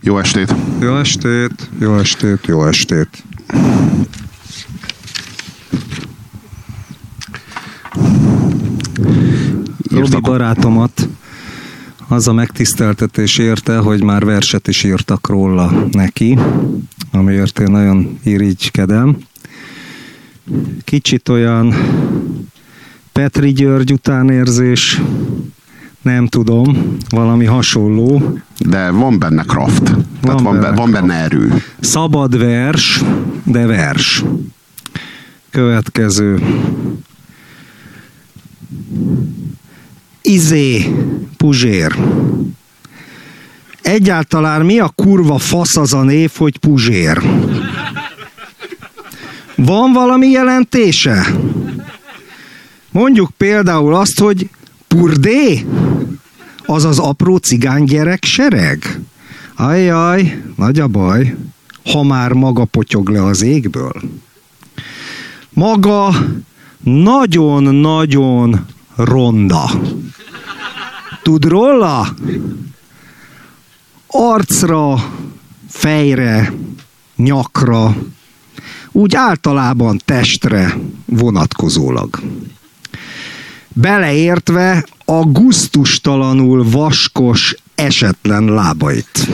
Jó estét! Jó estét! Jó estét! Jó estét! Robi barátomat az a megtiszteltetés érte, hogy már verset is írtak róla neki, amiért én nagyon irigykedem. Kicsit olyan Petri György utánérzés, nem tudom, valami hasonló. De van benne kraft, van benne erő. Szabad vers, de vers. Következő. Puzsér. Egyáltalán mi a kurva fasz az a név, hogy Puzsér? Van valami jelentése? Mondjuk például azt, hogy Purdé? Az az apró cigánygyerek sereg? Ajjaj, nagy a baj, ha már maga potyog le az égből. Maga nagyon-nagyon ronda. Tud róla? Arcra, fejre, nyakra, úgy általában testre vonatkozólag. Beleértve a gusztustalanul vaskos, esetlen lábait.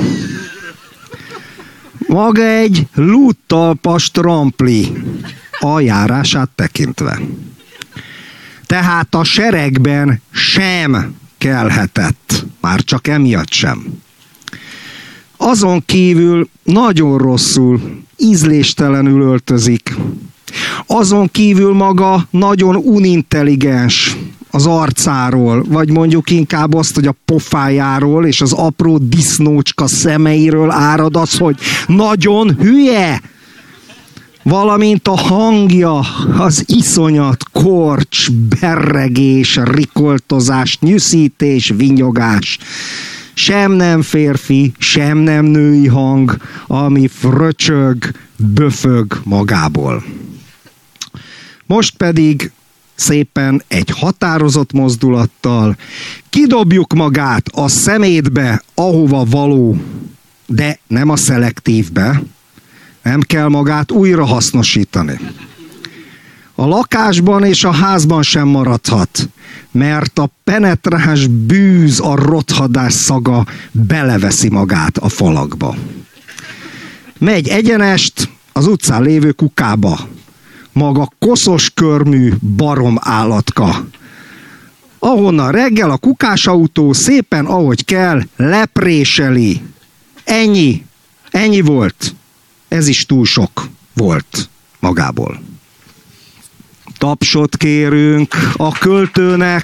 Maga egy lúttalpas trampli, a járását tekintve. Tehát a seregben sem kelhetett, már csak emiatt sem. Azon kívül nagyon rosszul, ízléstelenül öltözik. Azon kívül maga nagyon unintelligens az arcáról, vagy mondjuk inkább azt, hogy a pofájáról és az apró disznócska szemeiről árad az, hogy nagyon hülye. Valamint a hangja, az iszonyat, korcs, berregés, rikoltozás, nyűszítés, vinyogás. Sem nem férfi, sem nem női hang, ami fröcsög, böfög magából. Most pedig szépen egy határozott mozdulattal kidobjuk magát a szemétbe, ahova való, de nem a szelektívbe. Nem kell magát újra hasznosítani. A lakásban és a házban sem maradhat, mert a penetráns bűz, a rothadás szaga beleveszi magát a falakba. Megy egyenest az utcán lévő kukába. Maga koszos körmű barom állatka. Ahonnan reggel a kukásautó szépen, ahogy kell, lepréseli. Ennyi volt. Ez is túl sok volt magából. Tapsot kérünk a költőnek.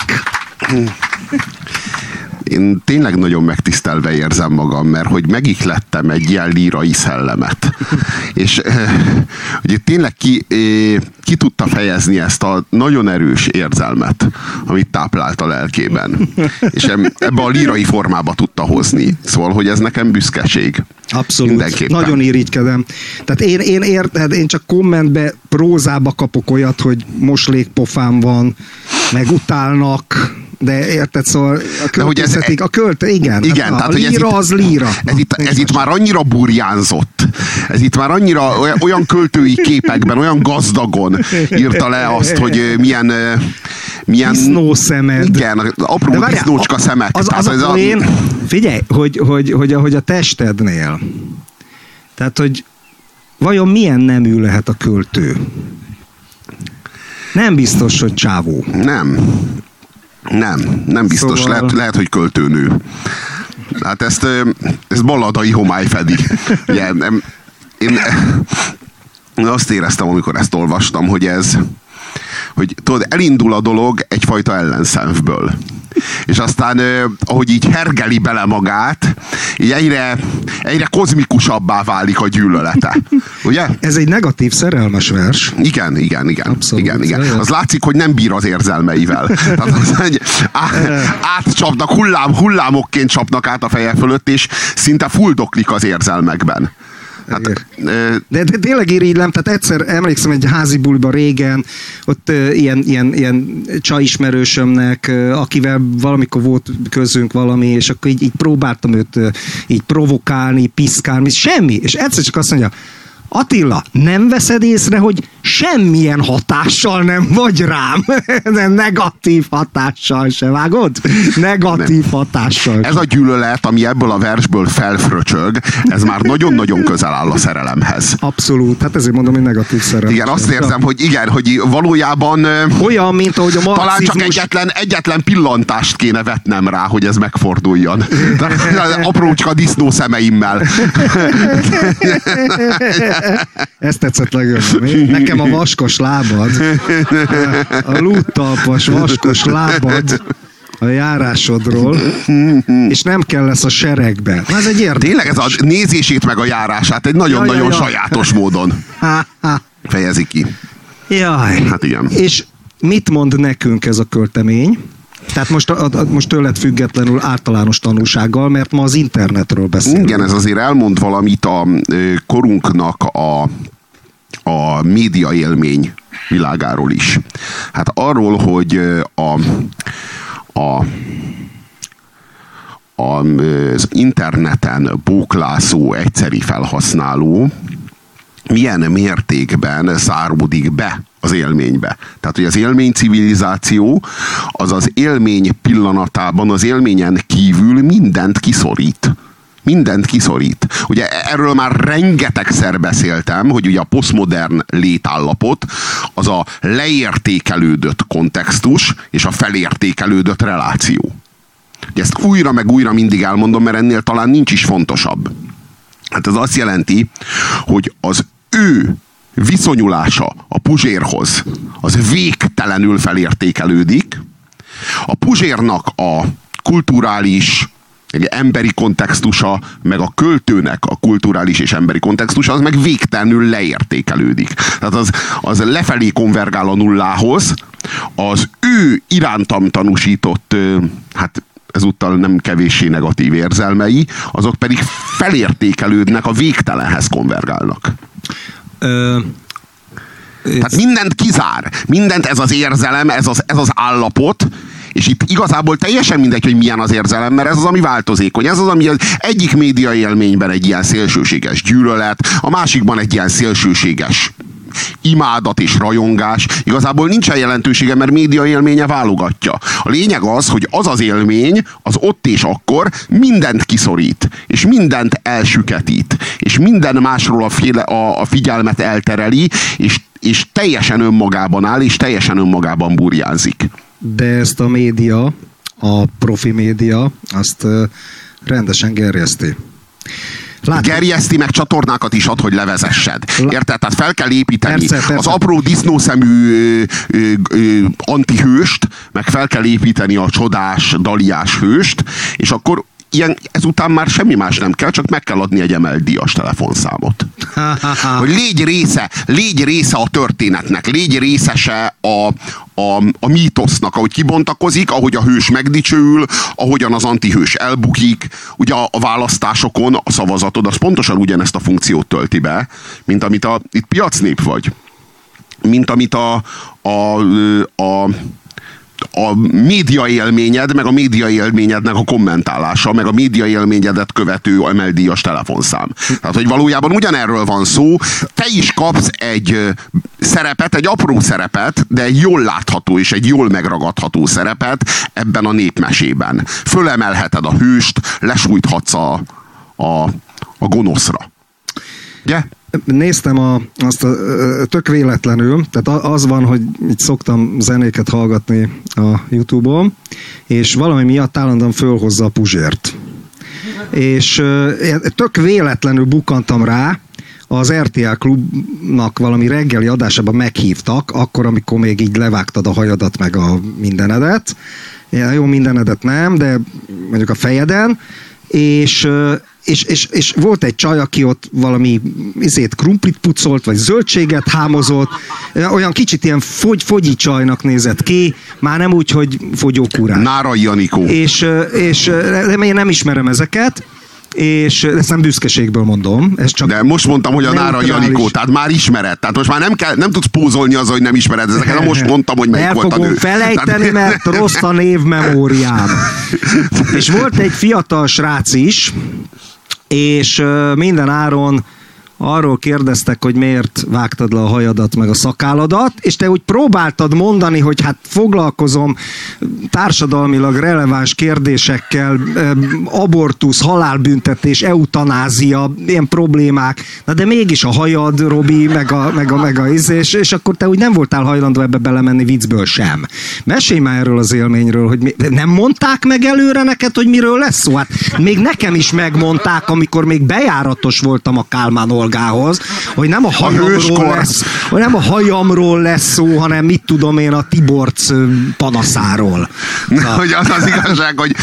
Én tényleg nagyon megtisztelve érzem magam, mert hogy megihlettem egy ilyen lírai szellemet. És hogy tényleg ki tudta fejezni ezt a nagyon erős érzelmet, amit táplált a lelkében. És ebbe a lírai formába tudta hozni. Szóval, hogy ez nekem büszkeség. Abszolút. Nagyon irigykedem. Tehát én csak kommentbe, prózába kapok olyat, hogy moslékpofám van, meg utálnak, de érted, szóval a költő, igen. Igen, tehát, a líra az líra. Ez itt már annyira burjánzott. Ez itt már annyira olyan költői képekben, olyan gazdagon írta le azt, hogy milyen disznószemed. Igen, apró disznócska szemek. Figyelj, hogy a testednél. Tehát, hogy vajon milyen nemű lehet a költő? Nem biztos, hogy csávó. Nem biztos. Szóval... Lehet, hogy költőnő. Hát ezt balladai homály fedi. Ugye, én azt éreztem, amikor ezt olvastam, hogy tudod, elindul a dolog egyfajta ellenszenvből. És aztán, ahogy így hergeli bele magát, így egyre kozmikusabbá válik a gyűlölete. Ugye? Ez egy negatív szerelmes vers. Igen. Abszolút. Igen. Az látszik, hogy nem bír az érzelmeivel. Tehát az egy átcsapnak, hullámokként csapnak át a feje fölött, és szinte fuldoklik az érzelmekben. Hát, de tényleg irigylem, tehát egyszer emlékszem egy házi buliba régen, ott ilyen csajismerősömnek, akivel valamikor volt közünk valami, és akkor így próbáltam őt így provokálni, piszkálni, semmi, és egyszer csak azt mondja, Attila, nem veszed észre, hogy semmilyen hatással nem vagy rám? De negatív hatással se, vágod? Negatív hatással. Ez a gyűlölet, ami ebből a versből felfröcsög, ez már nagyon-nagyon közel áll a szerelemhez. Abszolút, hát ezért mondom, hogy negatív szerelem. Igen, azt érzem, hogy valójában olyan, mint ahogy a marxizmus... Talán csak egyetlen pillantást kéne vetnem rá, hogy ez megforduljon. Aprócska disznó szemeimmel. Ez tetszett legjobban. Nekem a vaskos lábad, a lúttalpas vaskos lábad a járásodról, és nem kell lesz a seregbe. Ez egy érdekes. Tényleg ez a nézését meg a járását egy nagyon-nagyon sajátos módon fejezi ki. Jaj. Hát igen. És mit mond nekünk ez a költemény? Tehát most tőled függetlenül általános tanulsággal, mert ma az internetről beszélünk. Igen, ez azért elmond valamit a korunknak a média élmény világáról is. Hát arról, hogy az interneten bóklászó egyszeri felhasználó milyen mértékben záródik be az élménybe. Tehát, hogy az élménycivilizáció az az élmény pillanatában, az élményen kívül mindent kiszorít. Mindent kiszorít. Ugye erről már rengetegszer beszéltem, hogy ugye a posztmodern létállapot az a leértékelődött kontextus és a felértékelődött reláció. Ugye ezt újra meg újra mindig elmondom, mert ennél talán nincs is fontosabb. Hát ez azt jelenti, hogy az ő viszonyulása a Puzsérhoz az végtelenül felértékelődik. A Puzsérnak a kulturális, emberi kontextusa, meg a költőnek a kulturális és emberi kontextusa, az meg végtelenül leértékelődik. Tehát az lefelé konvergál a nullához, az ő irántam tanúsított, hát ezúttal nem kevéssé negatív érzelmei, azok pedig felértékelődnek, a végtelenhez konvergálnak. Tehát mindent kizár. Mindent ez az érzelem, ez az állapot, és itt igazából teljesen mindegy, hogy milyen az érzelem, mert ez az, ami változékony. Ez az, ami az egyik média élményben egy ilyen szélsőséges gyűlölet, a másikban egy ilyen szélsőséges imádat és rajongás. Igazából nincsen jelentősége, mert média élménye válogatja. A lényeg az, hogy az az élmény, az ott és akkor mindent kiszorít, és mindent elsüketít, és minden másról a figyelmet eltereli, és teljesen önmagában áll, és teljesen önmagában burjánzik. De ezt a média, a profi média, azt rendesen gerjeszti. Gerjeszti, meg csatornákat is ad, hogy levezessed. Érted? Tehát fel kell építeni persze. Az apró disznószemű antihőst, meg fel kell építeni a csodás, daliás hőst, és akkor ezután már semmi más nem kell, csak meg kell adni egy emelt díjas telefonszámot. Hogy légy része a történetnek, légy részese a mítosznak, ahogy kibontakozik, ahogy a hős megdicsőül, ahogyan az antihős elbukik. Ugye a választásokon a szavazatod az pontosan ugyanezt a funkciót tölti be, mint amit itt piacnép vagy. Mint amit a média élményed, meg a média élményednek a kommentálása, meg a média élményedet követő emeldíjas telefonszám. Tehát, hogy valójában ugyanerről van szó, te is kapsz egy szerepet, egy apró szerepet, de egy jól látható és egy jól megragadható szerepet ebben a népmesében. Fölemelheted a hőst, lesújthatsz a gonoszra. Ugye? Néztem azt tök véletlenül, tehát az van, hogy itt szoktam zenéket hallgatni a YouTube-on, és valami miatt állandóan fölhozza a Puzsért. És tök véletlenül bukkantam rá, az RTL Klubnak valami reggeli adásában meghívtak, akkor, amikor még így levágtad a hajadat meg a mindenedet. Jó, mindenedet nem, de mondjuk a fejeden, és volt egy csaj, aki ott valami krumplit pucolt, vagy zöldséget hámozott, olyan kicsit ilyen fogyi csajnak nézett ki, már nem úgy, hogy fogyókúrás. Nárai Janikó. És én nem ismerem ezeket, és ezt nem büszkeségből mondom. Ez csak de most mondtam, hogy a Nárai Anikó, tehát már ismered. Tehát most már nem tudsz pózolni azzal, hogy nem ismered ezeket, most mondtam, hogy melyik volt a nő. El fogom felejteni, mert rossz a névmemóriám. És volt egy fiatal srác is, és minden áron arról kérdeztek, hogy miért vágtad le a hajadat meg a szakálladat, és te úgy próbáltad mondani, hogy hát foglalkozom társadalmilag releváns kérdésekkel, abortusz, halálbüntetés, eutanázia, ilyen problémák, na de mégis a hajad, Robi, meg a és akkor te úgy nem voltál hajlandó ebbe belemenni viccből sem. Mesélj már erről az élményről, hogy nem mondták meg előre neked, hogy miről lesz szó? Hát még nekem is megmondták, amikor még bejáratos voltam a Kálmán Olgához, hogy nem a hajamról lesz szó, hanem mit tudom én, a Tiborc panaszáról. Hogy az igazság, hogy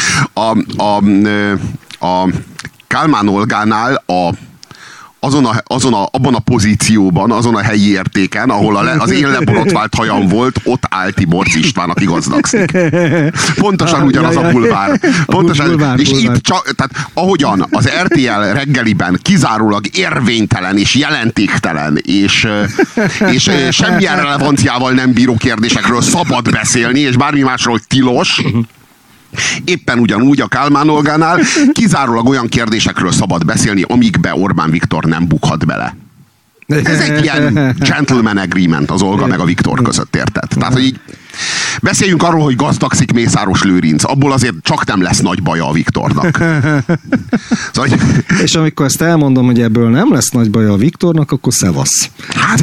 a Kálmán Olgánál abban a pozícióban, azon a helyi értéken, ahol az én leborotvált hajam volt, ott áll Tiborc István, aki gazdagszik. Pontosan ugyanaz a bulvár. Pontosan, és itt csak, tehát ahogyan az RTL reggeliben kizárólag érvénytelen és jelentéktelen, és semmilyen relevanciával nem bíró kérdésekről szabad beszélni, és bármi másról tilos, éppen ugyanúgy a Kálmán Olgánál kizárólag olyan kérdésekről szabad beszélni, amikbe Orbán Viktor nem bukhat bele. Ez egy ilyen gentleman agreement az Olga meg a Viktor között, érted? Tehát, hogy így beszéljünk arról, hogy gazdagszik Mészáros Lőrinc, abból azért csak nem lesz nagy baja a Viktornak. Szóval, és amikor ezt elmondom, hogy ebből nem lesz nagy baja a Viktornak, akkor szevasz. Hát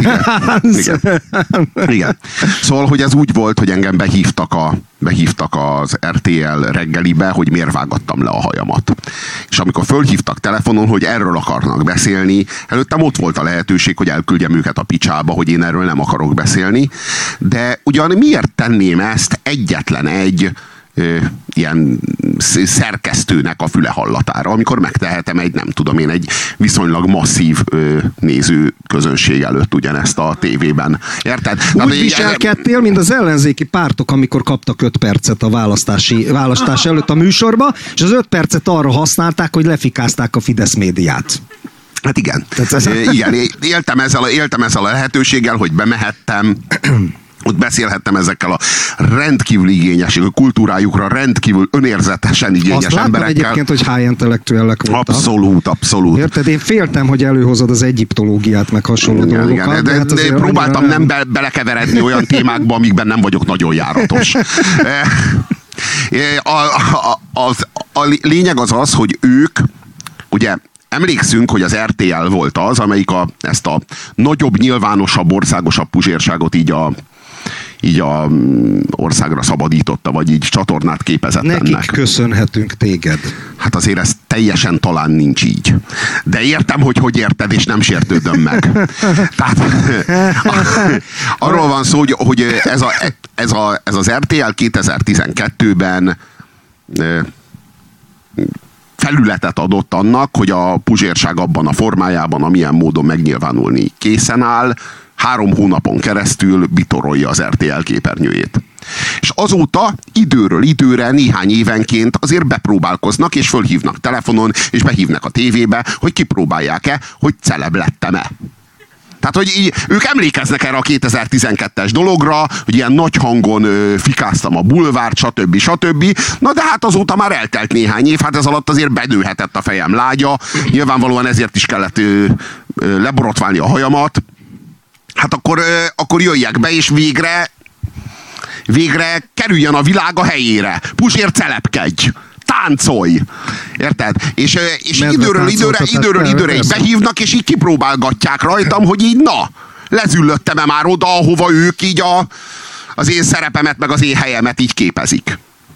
igen. Szóval, hogy ez úgy volt, hogy engem behívtak az RTL reggelibe, hogy miért vágattam le a hajamat. És amikor fölhívtak telefonon, hogy erről akarnak beszélni, előttem ott volt a lehetőség, hogy elküldjem őket a picsába, hogy én erről nem akarok beszélni, de ugyan miért tenném ezt egyetlen egy ilyen szerkesztőnek a füle hallatára, amikor megtehetem egy viszonylag masszív néző közönség előtt ugyanezt a tévében. Érted? Úgy viselkedtél, mint az ellenzéki pártok, amikor kaptak 5 percet a választás előtt a műsorba, és az 5 percet arra használták, hogy lefikázták a Fidesz médiát. Hát igen. Igen, éltem ezzel a lehetőséggel, hogy bemehettem, ott beszélhettem ezekkel a rendkívül igényes, a kultúrájukra rendkívül önérzetesen igényes azt emberekkel. Egyébként, hogy high intellektuellek voltak. Abszolút. Érted? Én féltem, hogy előhozod az egyiptológiát, meg hasonló dolgokat. De próbáltam nem belekeveredni olyan témákba, amikben nem vagyok nagyon járatos. A lényeg az, hogy ők, ugye, emlékszünk, hogy az RTL volt az, amelyik ezt a nagyobb, nyilvánosabb, országosabb puzsérságot így a országra szabadította, vagy így csatornát képezett nekik ennek. Köszönhetünk téged. Hát azért ez teljesen talán nincs így. De értem, hogy érted, és nem sértődöm meg. Tehát arról van szó, hogy ez az RTL 2012-ben felületet adott annak, hogy a puzsérság abban a formájában, amilyen módon megnyilvánulni készen áll, 3 hónapon keresztül bitorolja az RTL képernyőjét. És azóta időről időre, néhány évenként azért bepróbálkoznak, és fölhívnak telefonon, és behívnak a tévébe, hogy kipróbálják-e, hogy celeb lettem-e. Tehát, hogy ők emlékeznek erre a 2012-es dologra, hogy ilyen nagy hangon fikáztam a bulvárt, stb. Na de hát azóta már eltelt néhány év, hát ez alatt azért bedőhetett a fejem lágya, nyilvánvalóan ezért is kellett leborotválni a hajamat. Hát akkor jöjjek be, és végre kerüljön a világ a helyére. Puzsér, celebkedj! Táncolj! Érted? És időről időre így behívnak, és így kipróbálgatják rajtam, hogy így lezüllöttem-e már oda, ahova ők így az én szerepemet, meg az én helyemet így képezik.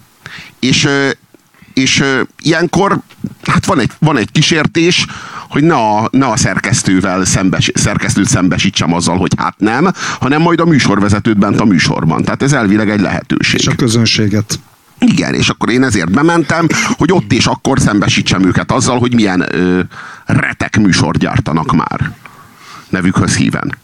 És ilyenkor hát van egy kísértés, hogy ne a szerkesztőt szembesítsem azzal, hogy hát nem, hanem majd a műsorvezetőt bent a műsorban. Tehát ez elvileg egy lehetőség. És a közönséget. Igen, és akkor én ezért bementem, hogy ott és akkor szembesítsem őket azzal, hogy milyen retek műsort gyártanak már. Nevükhöz híven.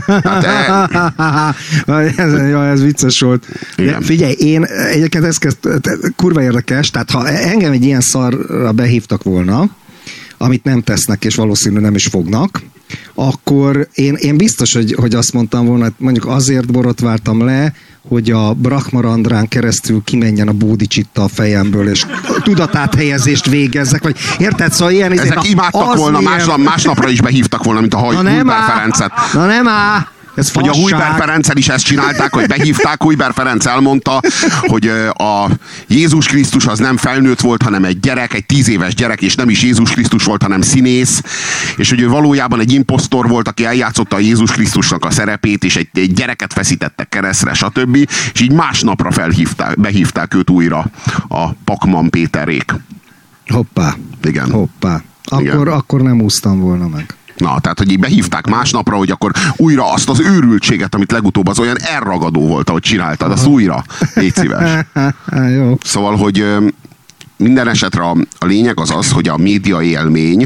Ez vicces volt. Figyelj, én egyébként ez kurva érdekes, tehát ha engem egy ilyen szarra behívtak volna, amit nem tesznek, és valószínűleg nem is fognak, akkor én biztos, hogy azt mondtam volna, mondjuk azért borotváltam le, hogy a Brahmarandrán keresztül kimenjen a bódicsitta a fejemből, és tudatáthelyezést végezzek, vagy érted? Szóval ilyen... Ezek imádtak volna, másnapra is behívtak volna, mint a Hujber Ferencet. Na nem áll! Ez hogy a Hujber Ferenccel is ezt csinálták, hogy behívták, Hujber Ferenc elmondta, hogy a Jézus Krisztus az nem felnőtt volt, hanem egy gyerek, egy 10 éves gyerek, és nem is Jézus Krisztus volt, hanem színész, és hogy ő valójában egy imposztor volt, aki eljátszotta a Jézus Krisztusnak a szerepét, és egy gyereket feszítettek keresztre, stb. És így másnapra behívták őt újra a Pakman Péterék. Hoppá. Igen. Hoppá. Igen. Akkor nem úsztam volna meg. Na, tehát, hogy így behívták másnapra, hogy akkor újra azt az őrültséget, amit legutóbb az olyan elragadó volt, ahogy csináltad, azt újra. Légy szíves. Jó. Szóval, hogy minden esetre a lényeg az, hogy a média élmény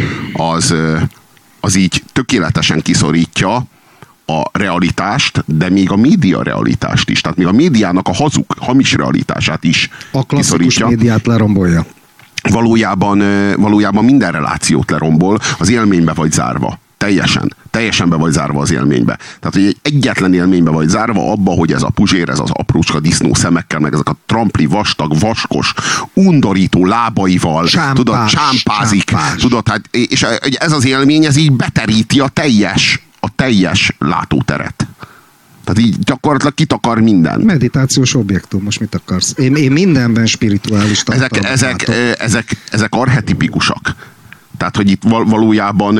az így tökéletesen kiszorítja a realitást, de még a média realitást is. Tehát még a médiának a hamis realitását is a klasszikus kiszorítja. Médiát lerombolja. Valójában minden relációt lerombol, az élménybe vagy zárva. Teljesen be vagy zárva az élménybe. Tehát, hogy egyetlen élménybe vagy zárva abba, hogy ez a Puzsér, ez az aprócska disznó szemekkel, meg ezek a trampli, vastag, vaskos, undorító lábaival, tudod, csámpázik. Tudod, hát, és ez az élmény, ez így beteríti a teljes látóteret. Tehát így gyakorlatilag kitakar minden. Meditációs objektum, most mit akarsz? Én mindenben spirituális tartalmat ezek archetipikusak. Tehát, hogy itt valójában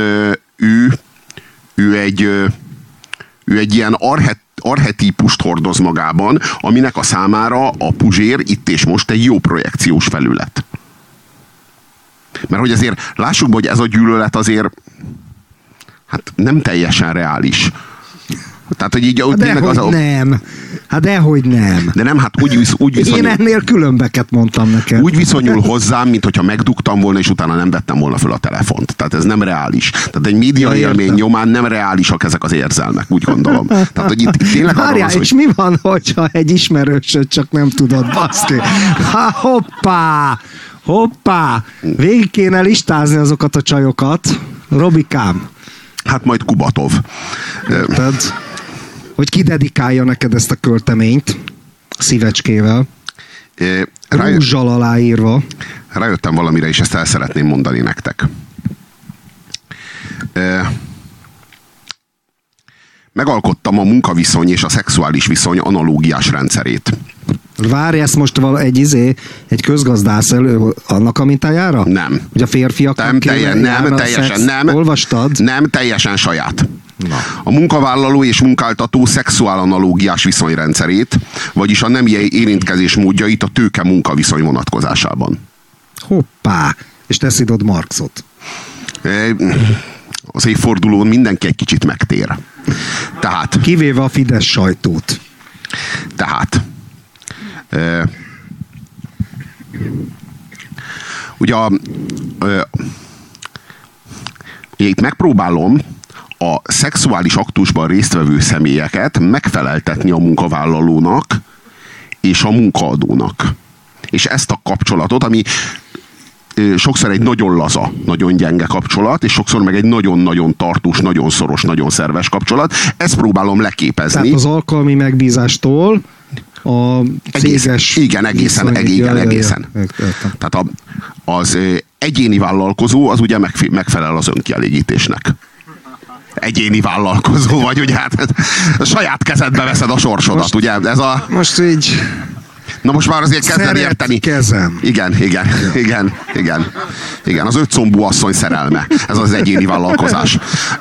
ő egy ilyen archetípust hordoz magában, aminek a számára a Puzsér itt és most egy jó projekciós felület. Mert hogy azért lássuk be, hogy ez a gyűlölet azért hát nem teljesen reális. Tehát, hogy így nem. Hát dehogy nem. De nem, hát úgy viszonyul. Én ennél különbeket mondtam neked. Úgy viszonyul hozzám, mint hogyha megdugtam volna, és utána nem vettem volna föl a telefont. Tehát ez nem reális. Tehát egy média élmény nyomán nem reálisak ezek az érzelmek, úgy gondolom. Tehát, hogy itt tényleg várjál, és mi van, hogyha egy ismerősöd csak nem tudod baszki? Hoppá! Végig kéne listázni azokat a csajokat. Robikám. Hát majd Kubatov. Tehát, hogy ki dedikálja neked ezt a költeményt szívecskével, rúzsal aláírva. Rájöttem valamire, és ezt el szeretném mondani nektek. Megalkottam a munkaviszony és a szexuális viszony analógiás rendszerét. Várj, ezt most egy közgazdász annak a mintájára? Nem. Hogy a férfiak nem teljesen nem. Olvastad? Nem, teljesen saját. Na. A munkavállaló és munkáltató szexuálanalógiás viszonyrendszerét, vagyis a nemi érintkezés módjait a tőke munkaviszony vonatkozásában. Hoppá! És te szidod Marxot. Az évfordulón mindenki egy kicsit megtér. Tehát... Kivéve a Fidesz sajtót. Tehát... ugye itt megpróbálom a szexuális aktusban résztvevő személyeket megfeleltetni a munkavállalónak és a munkaadónak. És ezt a kapcsolatot, ami sokszor egy nagyon laza, nagyon gyenge kapcsolat, és sokszor meg egy nagyon-nagyon tartós, nagyon szoros, nagyon szerves kapcsolat, ezt próbálom leképezni. Tehát az alkalmi megbízástól a céges... Igen, egészen. Tehát az egyéni vállalkozó az ugye megfelel az önkielégítésnek. Egyéni vállalkozó vagy, ugye hát a saját kezedbe veszed a sorsodat, most, ugye? Ez a... Most így... Na most már azért kezded érteni. Kezem. Igen, az 5 combú asszony szerelme. Ez az egyéni vállalkozás.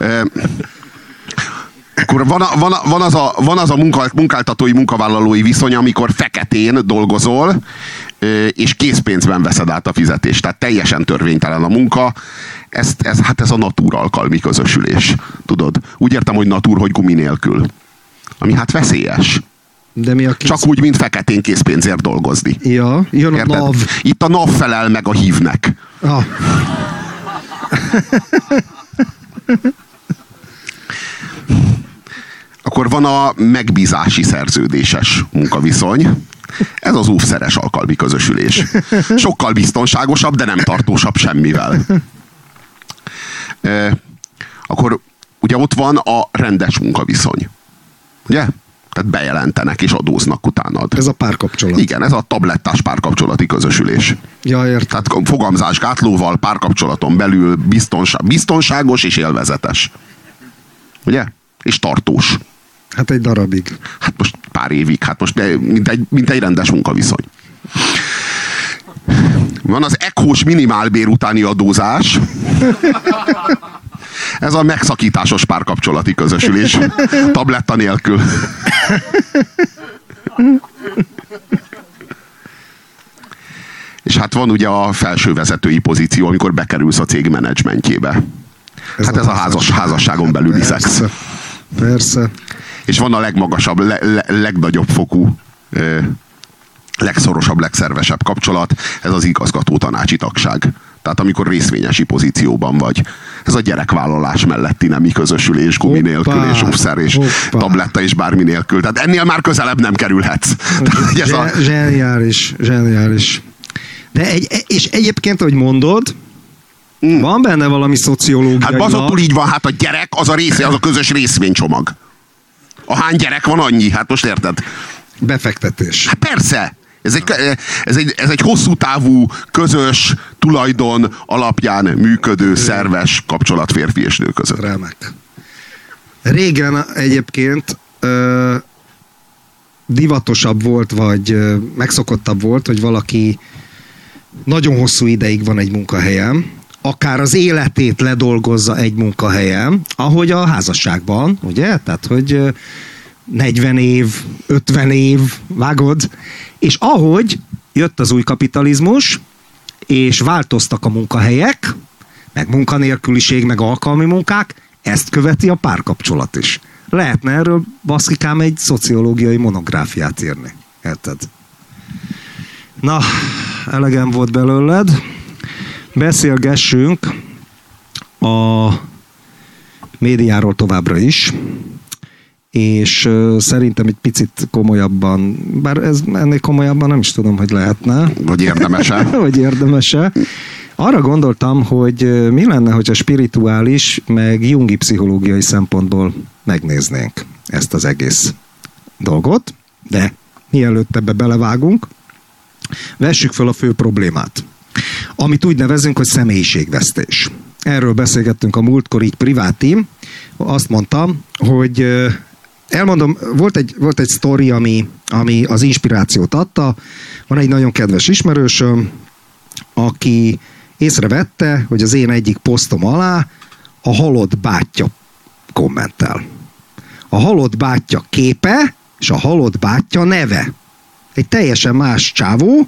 Akkor van az a munkáltatói, munkavállalói viszony, amikor feketén dolgozol, és készpénzben veszed át a fizetést. Tehát teljesen törvénytelen a munka. Ez a natúr alkalmi közösülés. Tudod? Úgy értem, hogy natúr, hogy gumi nélkül. Ami hát veszélyes. De mi a csak úgy, mint feketén készpénzért dolgozni. Ja, jön a NAV. Itt a NAV felel meg a hívnek. Ah. Akkor van a megbízási szerződéses munkaviszony. Ez az óvszeres alkalmi közösülés. Sokkal biztonságosabb, de nem tartósabb semmivel. akkor ugye ott van a rendes munkaviszony. Ugye? Tehát bejelentenek és adóznak utánad. Ez a párkapcsolat. Igen, ez a tablettás párkapcsolati közösülés. Ja, értem. Tehát fogamzásgátlóval párkapcsolaton belül biztonságos és élvezetes. Ugye? És tartós. Hát egy darabig. Hát most pár évig, hát most mint egy rendes munkaviszony. Van az ECHO-s minimálbér utáni adózás. Ez a megszakításos párkapcsolati közösülés. Tabletta nélkül. És hát van ugye a felső vezetői pozíció, amikor bekerülsz a cég menedzsmentjébe. Hát ez a házasságon belüli szex. Persze. És van a legmagasabb, legnagyobb fokú, legszorosabb, legszervesebb kapcsolat, ez az igazgató tanácsi tagság. Tehát amikor részvényesi pozícióban vagy. Ez a gyerekvállalás melletti nemi közösülés, gumi nélkül, és offszer, és tabletta, és bármi nélkül. Tehát ennél már közelebb nem kerülhetsz. Zseniális. De és egyébként, ahogy mondod, van benne valami szociológia. Hát bazottul így van, hát a gyerek az a közös részvénycsomag. Ahány gyerek van, annyi. Hát most érted? Befektetés. Hát persze. Ez egy hosszú távú, közös, tulajdon alapján működő, szerves kapcsolat férfi és nő között. Remek. Régen egyébként divatosabb volt, vagy megszokottabb volt, hogy valaki nagyon hosszú ideig van egy munkahelyen, akár az életét ledolgozza egy munkahelyen, ahogy a házasságban, ugye? Tehát, hogy 40 év, 50 év, vágod, és ahogy jött az új kapitalizmus, és változtak a munkahelyek, meg munkanélküliség, meg alkalmi munkák, ezt követi a párkapcsolat is. Lehetne erről, baszkikám, egy szociológiai monográfiát írni. Érted? Na, elegem volt belőled. Beszélgessünk a médiáról továbbra is, és szerintem egy picit komolyabban, bár ennél komolyabban nem is tudom, hogy lehetne. Vagy érdemese. Vagy érdemese. Arra gondoltam, hogy mi lenne, hogyha spirituális, meg jungi pszichológiai szempontból megnéznénk ezt az egész dolgot, de mielőtt ebbe belevágunk, vessük fel a fő problémát, amit úgy nevezünk, hogy személyiségvesztés. Erről beszélgettünk a múltkor így privátim. Azt mondtam, hogy elmondom, volt egy sztori, ami az inspirációt adta. Van egy nagyon kedves ismerősöm, aki észrevette, hogy az én egyik posztom alá a halott bátyja kommentel. A halott bátyja képe és a halott bátyja neve. Egy teljesen más csávó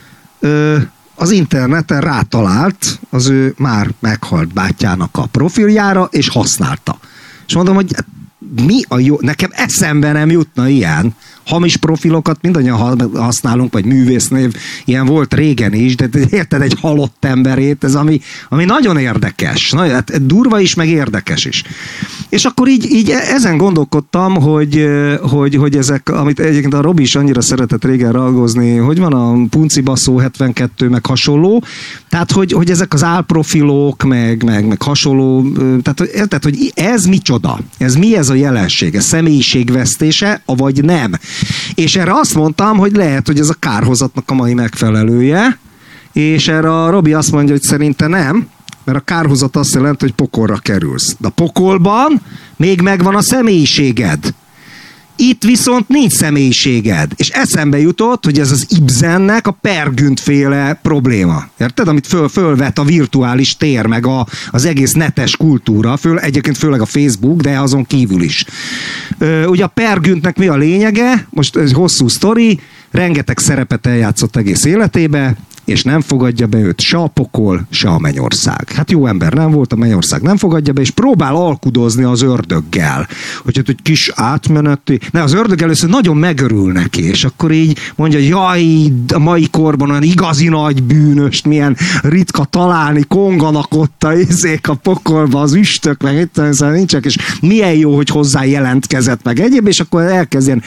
az interneten rátalált az ő már meghalt bátyjának a profiljára, és használta. És mondom, hogy mi a jó, nekem eszembe nem jutna ilyen. Hamis profilokat mindannyian használunk, vagy művésznév, ilyen volt régen is, de érted, egy halott emberét, ez ami nagyon érdekes. Hát durva is, meg érdekes is. És akkor így ezen gondolkodtam, hogy ezek, amit egyébként a Robi is annyira szeretett régen raggozni, hogy van a Punci Baszó 72, meg hasonló, tehát hogy ezek az álprofilok, meg hasonló, tehát hogy ez micsoda? Ez mi ez a jelenség? Ez személyiségvesztése, vagy nem? És erre azt mondtam, hogy lehet, hogy ez a kárhozatnak a mai megfelelője, és erre a Robi azt mondja, hogy szerinte nem, mert a kárhozat azt jelenti, hogy pokolra kerülsz. De a pokolban még megvan a személyiséged. Itt viszont nincs személyiséged. És eszembe jutott, hogy ez az Ibsennek a Per Gynt-féle probléma. Érted? Amit fölvet a virtuális tér, meg az egész netes kultúra, egyébként főleg a Facebook, de azon kívül is. Ugye a Per Gyntnek mi a lényege? Most egy hosszú sztori, rengeteg szerepet eljátszott egész életébe, és nem fogadja be őt se a pokol, se a mennyország. Hát jó ember nem volt, a mennyország nem fogadja be, és próbál alkudozni az ördöggel. Hogy egy kis átmeneti... Az ördög először nagyon megörül neki, és akkor így mondja, jaj, a mai korban olyan igazi nagy bűnöst, milyen ritka találni, konganak ott a pokolba, az üstök, meg itt nincsenek, és milyen jó, hogy hozzá jelentkezett meg egyéb, és akkor elkezd ilyen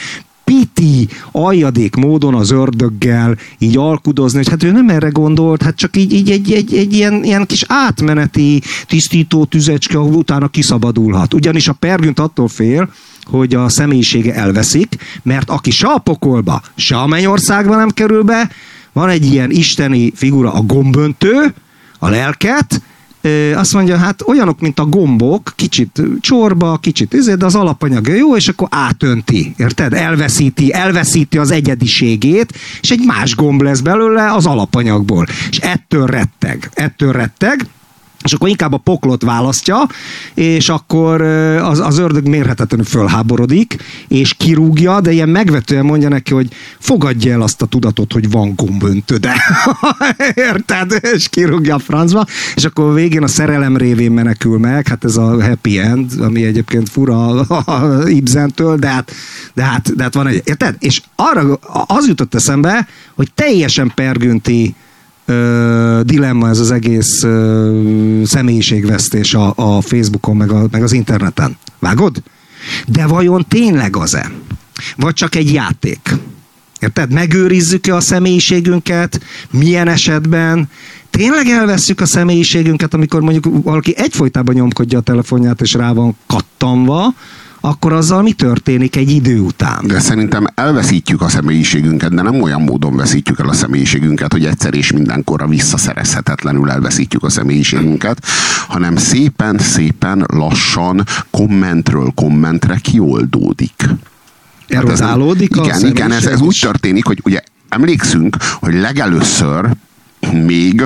piti, aljadék módon az ördöggel így alkudozni, hogy hát ő nem erre gondolt, hát csak így egy ilyen kis átmeneti tisztító tüzecske, ahol utána kiszabadulhat. Ugyanis a Peer-Gynt attól fél, hogy a személyisége elveszik, mert aki se a pokolba, se a mennyországba nem kerül be, van egy ilyen isteni figura, a gomböntő, a lelket, azt mondja, hát olyanok, mint a gombok, kicsit csorba, kicsit de az alapanyag jó, és akkor átönti, érted? Elveszíti az egyediségét, és egy más gomb lesz belőle az alapanyagból. És ettől retteg, és akkor inkább a poklot választja, és akkor az ördög mérhetetlenül fölháborodik, és kirúgja, de ilyen megvetően mondja neki, hogy fogadja el azt a tudatot, hogy van gomböntőde. Érted? És kirúgja a francba, és akkor végén a szerelem révén menekül meg, hát ez a happy end, ami egyébként fura a Ibsentől, de hát van egy, érted? És arra az jutott eszembe, hogy teljesen Peer-Gynti dilemma ez az egész személyiségvesztés a Facebookon, meg az interneten. Vágod? De vajon tényleg az-e? Vagy csak egy játék? Érted? Megőrizzük-e a személyiségünket? Milyen esetben? Tényleg elvesszük a személyiségünket, amikor mondjuk valaki egyfolytában nyomkodja a telefonját, és rá van kattanva, akkor azzal mi történik egy idő után? De szerintem elveszítjük a személyiségünket, de nem olyan módon veszítjük el a személyiségünket, hogy egyszer és mindenkorra visszaszerezhetetlenül elveszítjük a személyiségünket, hanem szépen lassan kommentről kommentre kioldódik. Erodálódik a személyiség? Igen, ez úgy történik, hogy ugye emlékszünk, hogy legelőször még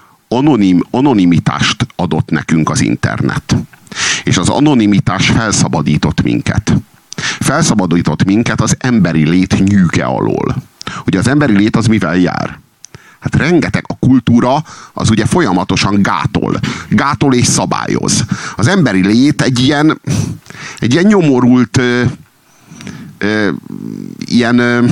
anonimitást adott nekünk az internet. És az anonimitás felszabadított minket. Felszabadított minket az emberi lét nyűge alól. Ugye az emberi lét az mivel jár? Hát rengeteg, a kultúra az ugye folyamatosan gátol és szabályoz. Az emberi lét egy ilyen nyomorult ilyen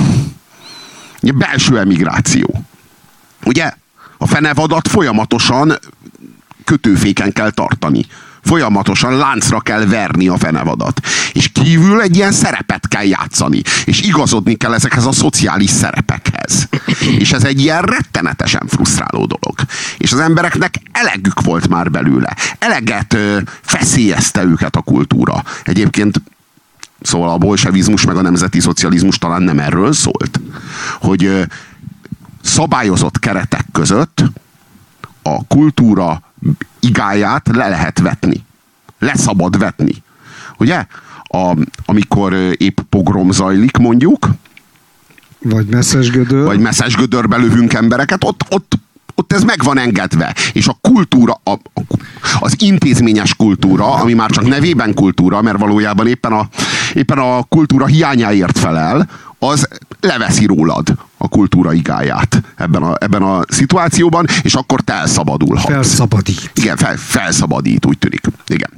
belső emigráció. Ugye? A fenevadat folyamatosan kötőféken kell tartani. Folyamatosan láncra kell verni a fenevadat. És kívül egy ilyen szerepet kell játszani. És igazodni kell ezekhez a szociális szerepekhez. És ez egy ilyen rettenetesen frusztráló dolog. És az embereknek elegük volt már belőle. Eleget feszélyezte őket a kultúra. Egyébként szóval a bolsevizmus meg a nemzeti szocializmus talán nem erről szólt. Hogy szabályozott keretek között a kultúra igáját le lehet vetni. Le szabad vetni. Ugye? Amikor épp pogrom zajlik, mondjuk. Vagy Messzesgödör. Vagy Messzesgödörbe lövünk embereket, ott ez meg van engedve. És a kultúra, az intézményes kultúra, ami már csak nevében kultúra, mert valójában éppen a kultúra hiányáért felel, az leveszi rólad a kultúra igáját ebben a szituációban, és akkor te elszabadulhatsz. Felszabadít. Igen, felszabadít, úgy tűnik. Igen.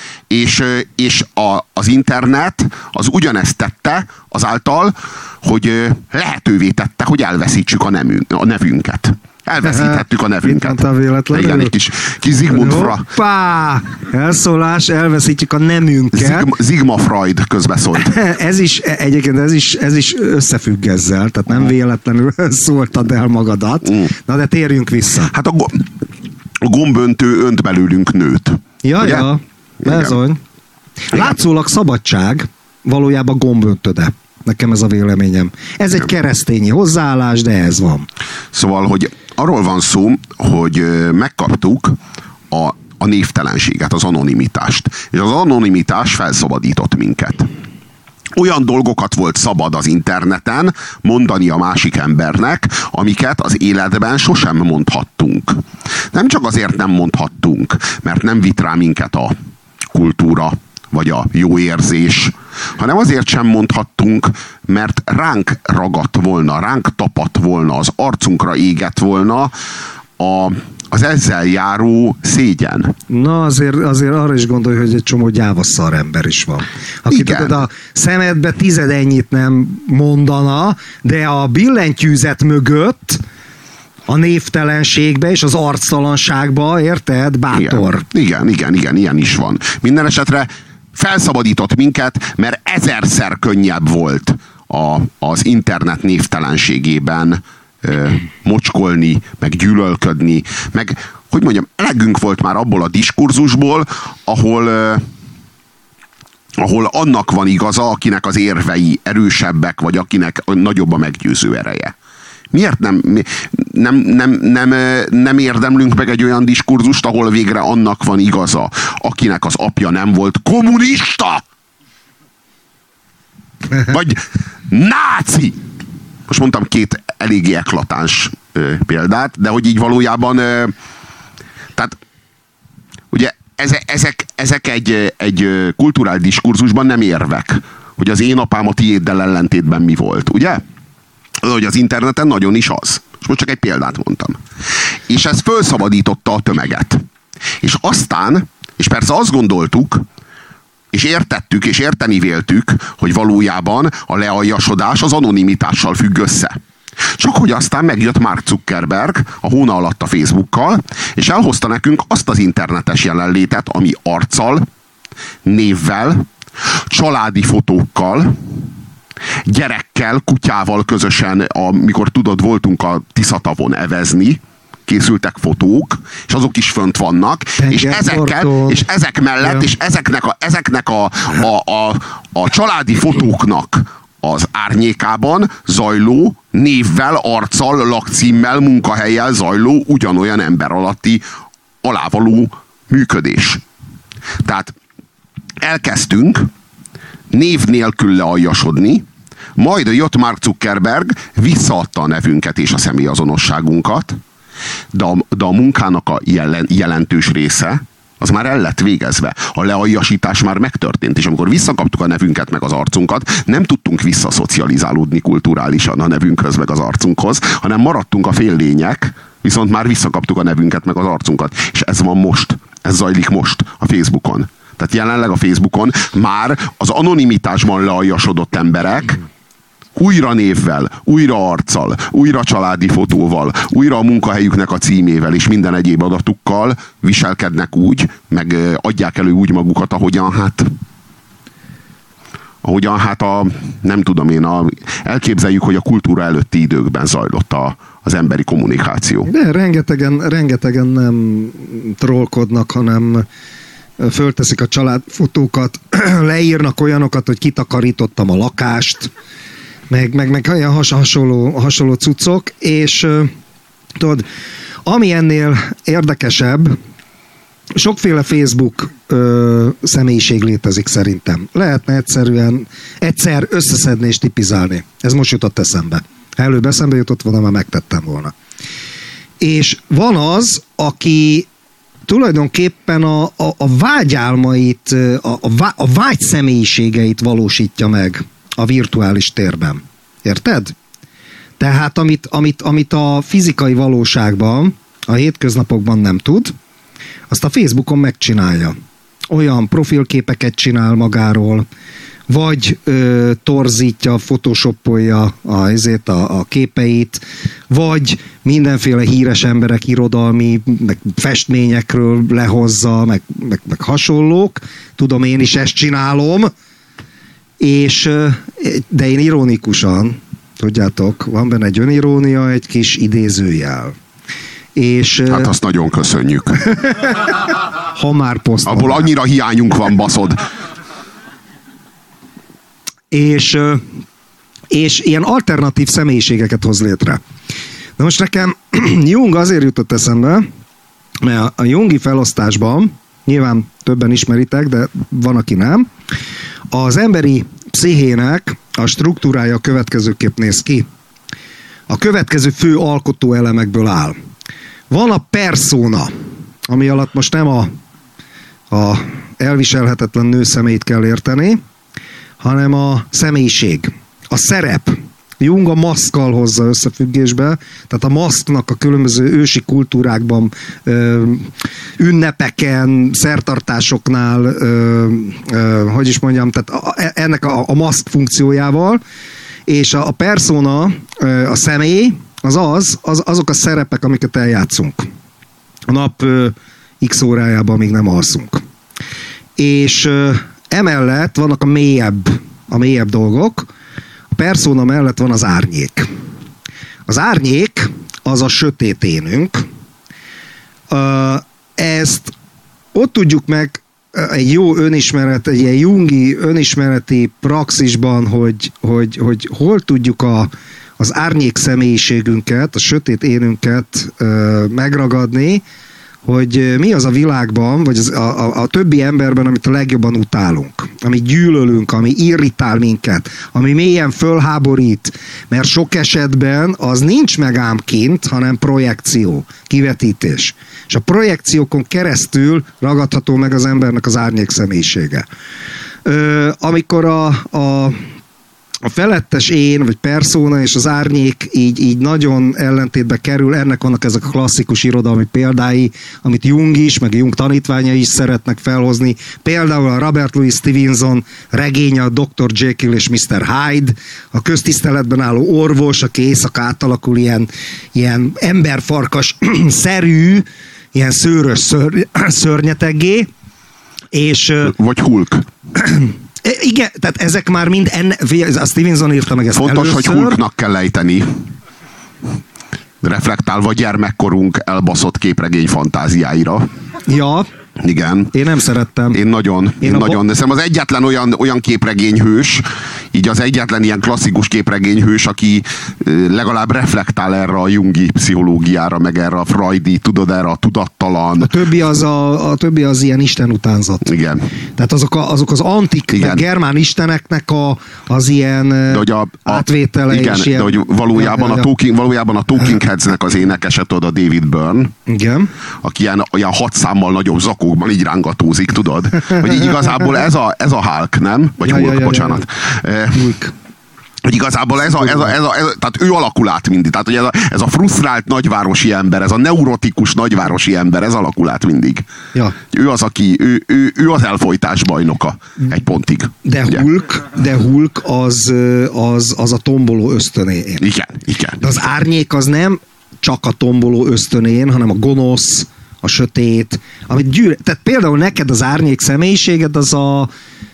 És az internet az ugyanezt tette azáltal, hogy lehetővé tette, hogy elveszítsük a nevünket. Elveszíthettük a nevünket. Igen, egy kis Sigmund Freud. Hoppá! Elszólás, elveszítjük a nemünket. Sigma Freud közbeszólt. Egyébként ez is összefügg ezzel, tehát nem véletlenül szóltad el magadat. Na de térjünk vissza. Hát a gomböntő önt belőlünk nőt. Ja, bezony. Látszólag szabadság, valójában gomböntöde. Nekem ez a véleményem. Ez egy keresztényi hozzáállás, de ez van. Szóval, hogy arról van szó, hogy megkaptuk a névtelenséget, az anonimitást. És az anonimitás felszabadított minket. Olyan dolgokat volt szabad az interneten mondani a másik embernek, amiket az életben sosem mondhattunk. Nem csak azért nem mondhattunk, mert nem vitt rá minket a kultúra, vagy a jó érzés, hanem azért sem mondhattunk, mert ránk ragadt volna, ránk tapadt volna, az arcunkra égett volna az ezzel járó szégyen. Na azért arra is gondolj, hogy egy csomó gyávasszar ember is van. Aki tudod, a szemedbe tized ennyit nem mondana, de a billentyűzet mögött a névtelenségbe és az arctalanságba, érted? Bátor. Igen, ilyen is van. Minden esetre felszabadított minket, mert ezerszer könnyebb volt az internet névtelenségében mocskolni, meg gyűlölködni, meg, hogy mondjam, elegünk volt már abból a diskurzusból, ahol annak van igaza, akinek az érvei erősebbek, vagy akinek nagyobb a meggyőző ereje. Miért nem érdemlünk meg egy olyan diskurzust, ahol végre annak van igaza, akinek az apja nem volt kommunista? Vagy náci? Most mondtam két eléggé eklatáns példát, de hogy így valójában tehát ugye ezek egy kulturális diskurzusban nem érvek, hogy az én apám a tiéddel ellentétben mi volt, ugye? Hogy az interneten nagyon is az. És most csak egy példát mondtam. És ez felszabadította a tömeget. És aztán, és persze azt gondoltuk, és értettük, és érteni véltük, hogy valójában a lealjasodás az anonimitással függ össze. Csak hogy aztán megjött Mark Zuckerberg a hóna alatt a Facebookkal, és elhozta nekünk azt az internetes jelenlétet, ami arccal, névvel, családi fotókkal, gyerekkel, kutyával közösen, amikor tudod, voltunk a Tiszatavon evezni, készültek fotók, és azok is fönt vannak, és ezek mellett, és ezeknek a családi fotóknak az árnyékában zajló, névvel, arccal, lakcímmel, munkahelyjel zajló ugyanolyan ember alatti alávaló működés. Tehát elkezdtünk név nélkül lealjasodni, majd jött Mark Zuckerberg, visszaadta a nevünket és a személyazonosságunkat, de a munkának a jelentős része az már el lett végezve. A lealjasítás már megtörtént, és amikor visszakaptuk a nevünket meg az arcunkat, nem tudtunk visszaszocializálódni kulturálisan a nevünkhöz meg az arcunkhoz, hanem maradtunk a féllények, viszont már visszakaptuk a nevünket meg az arcunkat. És ez van most. Ez zajlik most a Facebookon. Tehát jelenleg a Facebookon már az anonimitásban lealjasodott emberek újra névvel, újra arccal, újra családi fotóval, újra a munkahelyüknek a címével és minden egyéb adatukkal viselkednek úgy, meg adják elő úgy magukat, ahogyan nem tudom én, elképzeljük, elképzeljük, hogy a kultúra előtti időkben zajlott az emberi kommunikáció. De rengetegen nem trollkodnak, hanem fölteszik a családfotókat, leírnak olyanokat, hogy kitakarítottam a lakást, meg olyan hasonló cuccok, és tudod, ami ennél érdekesebb, sokféle Facebook személyiség létezik szerintem. Lehetne egyszer összeszedni és tipizálni. Ez most jutott eszembe. Ha előbb eszembe jutott volna, már megtettem volna. És van az, aki tulajdonképpen a vágyálmait, a vágy személyiségeit valósítja meg a virtuális térben. Érted? Tehát amit a fizikai valóságban, a hétköznapokban nem tud, azt a Facebookon megcsinálja. Olyan profilképeket csinál magáról, vagy torzítja, photoshopolja a képeit, vagy mindenféle híres emberek irodalmi, meg festményekről lehozza, meg hasonlók. Tudom, én is ezt csinálom, de én ironikusan, tudjátok, van benne egy önirónia, egy kis idézőjel. Hát azt nagyon köszönjük. Ha már posztolás. Abból annyira hiányunk van, baszod. És ilyen alternatív személyiségeket hoz létre. Na most nekem Jung azért jutott eszembe, mert a jungi felosztásban, nyilván többen ismeritek, de van, aki nem, az emberi pszichének a struktúrája a következőképp néz ki. A következő fő alkotó elemekből áll. Van a persona, ami alatt most nem a elviselhetetlen nőszemélyt kell érteni, hanem a személyiség, a szerep. Jung a maszkkal hozza összefüggésbe, tehát a maszknak a különböző ősi kultúrákban, ünnepeken, szertartásoknál, hogy is mondjam, tehát ennek a maszk funkciójával, és a persona, a személy, azok a szerepek, amiket eljátszunk. A nap x órájában, amíg nem alszunk. És emellett vannak a mélyebb dolgok. A perszóna mellett van az árnyék. Az árnyék az a sötét énünk. Ezt ott tudjuk meg egy jó önismeret, egy ilyen jungi önismereti praxisban, hogy hol tudjuk az árnyék személyiségünket, a sötét énünket megragadni, hogy mi az a világban, vagy a többi emberben, amit a legjobban utálunk, amit gyűlölünk, ami irritál minket, ami mélyen fölháborít, mert sok esetben az nincs meg ám kint, hanem projekció, kivetítés. És a projekciókon keresztül ragadható meg az embernek az árnyék személyisége. Amikor a felettes én, vagy perszóna és az árnyék így nagyon ellentétbe kerül, ennek vannak ezek a klasszikus irodalmi példái, amit Jung is, meg Jung tanítványai is szeretnek felhozni. Például a Robert Louis Stevenson regénye, a Dr. Jekyll és Mr. Hyde, a köztiszteletben álló orvos, aki éjszaka átalakul ilyen emberfarkas-szerű, ilyen szőrös szörnyeteggé, és... Vagy Hulk. Igen, tehát ezek már mind a Stevenson írta meg ezt fontos, először. hogy Hulknak kell ejteni. Reflektálva gyermekkorunk elbaszott képregény fantáziáira. Ja. Igen. Én nem szerettem. Én nagyon. De szerintem az egyetlen olyan képregényhős, így az egyetlen ilyen klasszikus képregényhős, aki legalább reflektál erre a jungi pszichológiára, meg erre a freudi, tudod, erre a tudattalan. A többi az ilyen istenutánzat. Igen. Tehát azok az antik, meg germán isteneknek az ilyen átvétele. Igen, és ilyen, de hogy valójában a Talking Headsnek az énekese, tudod, a David Byrne. Igen. Aki ilyen 6 számmal nagyobb zakókban így rángatózik, tudod? Hogy így igazából ez a Hulk, nem? Vagy Hulk, bocsánat. Hulk. Hogy igazából tehát ő alakul át mindig. Tehát, hogy ez a frusztrált nagyvárosi ember, ez a neurotikus nagyvárosi ember, ez alakul át mindig. Ja. Ő az, aki, ő az elfojtás bajnoka egy pontig. De Hulk az a tomboló ösztönén. Igen. De az árnyék az nem csak a tomboló ösztönén, hanem a gonosz, a sötét, amit tehát például neked az árnyék személyiséged az a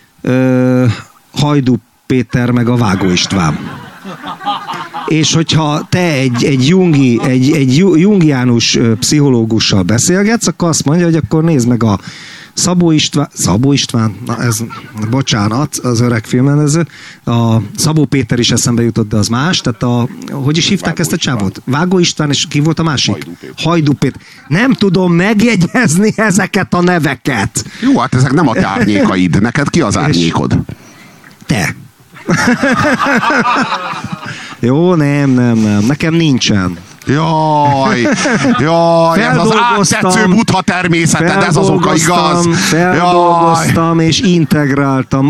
Hajdú Péter meg a Vágó István. És hogyha te egy jungiánus pszichológussal beszélgetsz, akkor azt mondja, hogy akkor nézd meg a Szabó István, na ez, bocsánat, az öreg filmrendező, a Szabó Péter is eszembe jutott, de az más, tehát hogy is hívták ezt a csávot? Vágó István, és ki volt a másik? Hajdú Péter. Nem tudom megjegyezni ezeket a neveket. Jó, hát ezek nem a te árnyékaid. Neked ki az árnyékod? Te. Jó, nem. Nekem nincsen. Jaj, ez az áttetsző buddha természeted, ez az oka, igaz? Feldolgoztam és integráltam.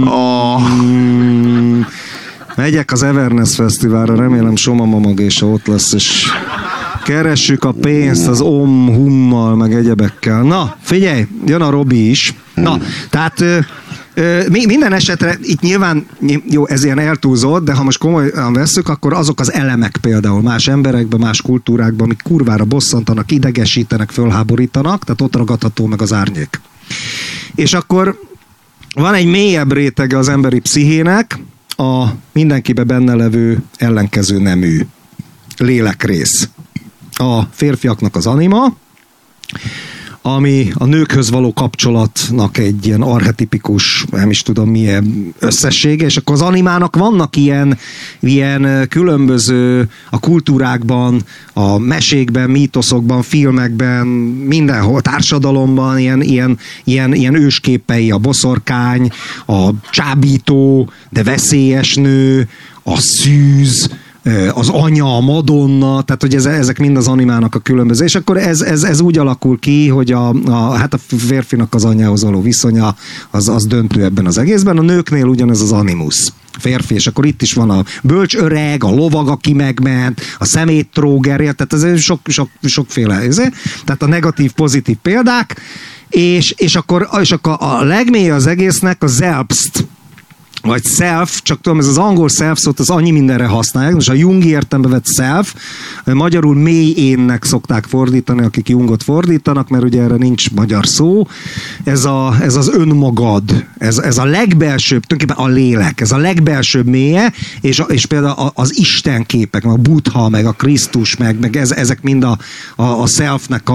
Megyek az Everness Fesztiválra, remélem Soma Mamagésa ott lesz, és keressük a pénzt az hummal, meg egyebekkel. Na, figyelj, jön a Robi is. Na, tehát minden esetre itt nyilván, jó, ez ilyen eltúlzott, de ha most komolyan vesszük, akkor azok az elemek például más emberekben, más kultúrákban, amik kurvára bosszantanak, idegesítenek, fölháborítanak, tehát ott ragadható meg az árnyék. És akkor van egy mélyebb rétege az emberi pszichének, a mindenkibe benne levő ellenkező nemű lélekrész. A férfiaknak az anima, ami a nőkhöz való kapcsolatnak egy ilyen archetipikus, nem is tudom milyen összessége, és akkor az animának vannak ilyen különböző a kultúrákban, a mesékben, mítoszokban, filmekben, mindenhol, társadalomban ilyen ősképei, a boszorkány, a csábító, de veszélyes nő, a szűz, az anya, a Madonna, tehát hogy ezek mind az animának a különböző. És akkor ez úgy alakul ki, hogy hát a férfinak az anyjához való viszonya az döntő ebben az egészben. A nőknél ugyanez az animus. Férfi, és akkor itt is van a bölcs öreg, a lovag, aki megment, a szeméttróger, tehát ez sokféle. Tehát a negatív, pozitív példák, és akkor a legmély az egésznek a Selbst, vagy self, csak tudom, ez az angol self szót, az annyi mindenre használják. Most a Jungi értelembe vett self, magyarul mély énnek szokták fordítani, akik Jungot fordítanak, mert ugye erre nincs magyar szó. Ez az önmagad, ez a legbelsőbb, tulajdonképpen a lélek, ez a legbelsőbb mélye, és például az istenképek, meg a Buddha, meg a Krisztus, meg ezek mind a selfnek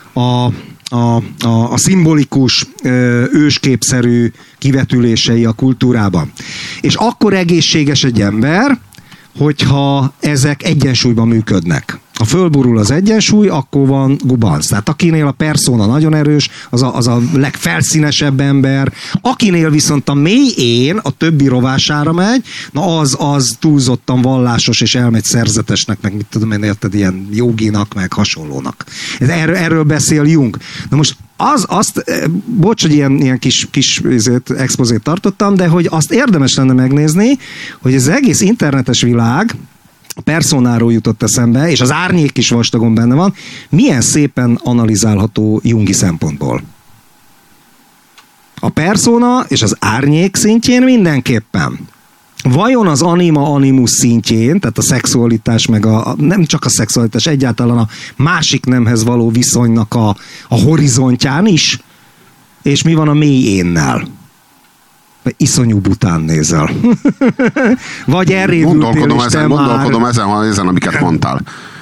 a szimbolikus, ősképszerű kivetülései a kultúrában. És akkor egészséges egy ember, hogyha ezek egyensúlyban működnek. Ha fölborul az egyensúly, akkor van gubanc. Tehát akinél a persona nagyon erős, az a legfelszínesebb ember. Akinél viszont a mély én a többi rovására megy, na az túlzottan vallásos és elmegy szerzetesnek, meg mit tudom én, érted, ilyen joginak, meg hasonlónak. Erről beszél Jung. Na most bocs, hogy ilyen kis expozét tartottam, de hogy azt érdemes lenne megnézni, hogy az egész internetes világ, a personáról jutott eszembe, és az árnyék is vastagon benne van, milyen szépen analizálható jungi szempontból. A persona és az árnyék szintjén mindenképpen. Vajon az anima animus szintjén, tehát a szexualitás, meg nem csak a szexualitás, egyáltalán a másik nemhez való viszonynak a horizontján is, és mi van a mély énnel? Iszonyú bután nézel. Vagy elrévültél is te már. Gondolkodom ezen, amiket mondtál.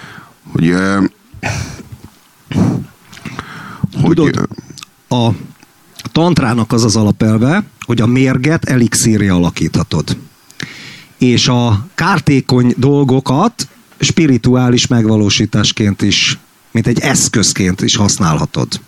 Tudod, a tantrának az alapelve, hogy a mérget elixírre alakíthatod. És a kártékony dolgokat spirituális megvalósításként is, mint egy eszközként is használhatod.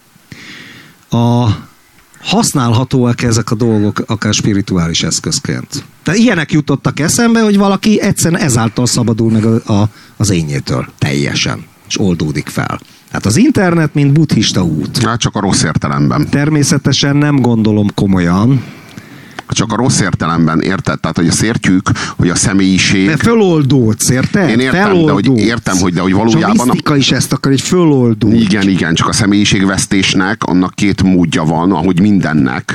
Használhatóak ezek a dolgok akár spirituális eszközként. Tehát ilyenek jutottak eszembe, hogy valaki egyszerűen ezáltal szabadul meg az énjétől teljesen, és oldódik fel. Tehát az internet, mint buddhista út. Hát csak a rossz értelemben. Természetesen nem gondolom komolyan. Csak a rossz értelemben, érted? Tehát, hogy azt értjük, hogy a személyiség... De föloldódsz, érted? Én értem, de hogy valójában... És a misztika is ezt akar, hogy föloldódsz. Igen, csak a személyiségvesztésnek annak két módja van, ahogy mindennek.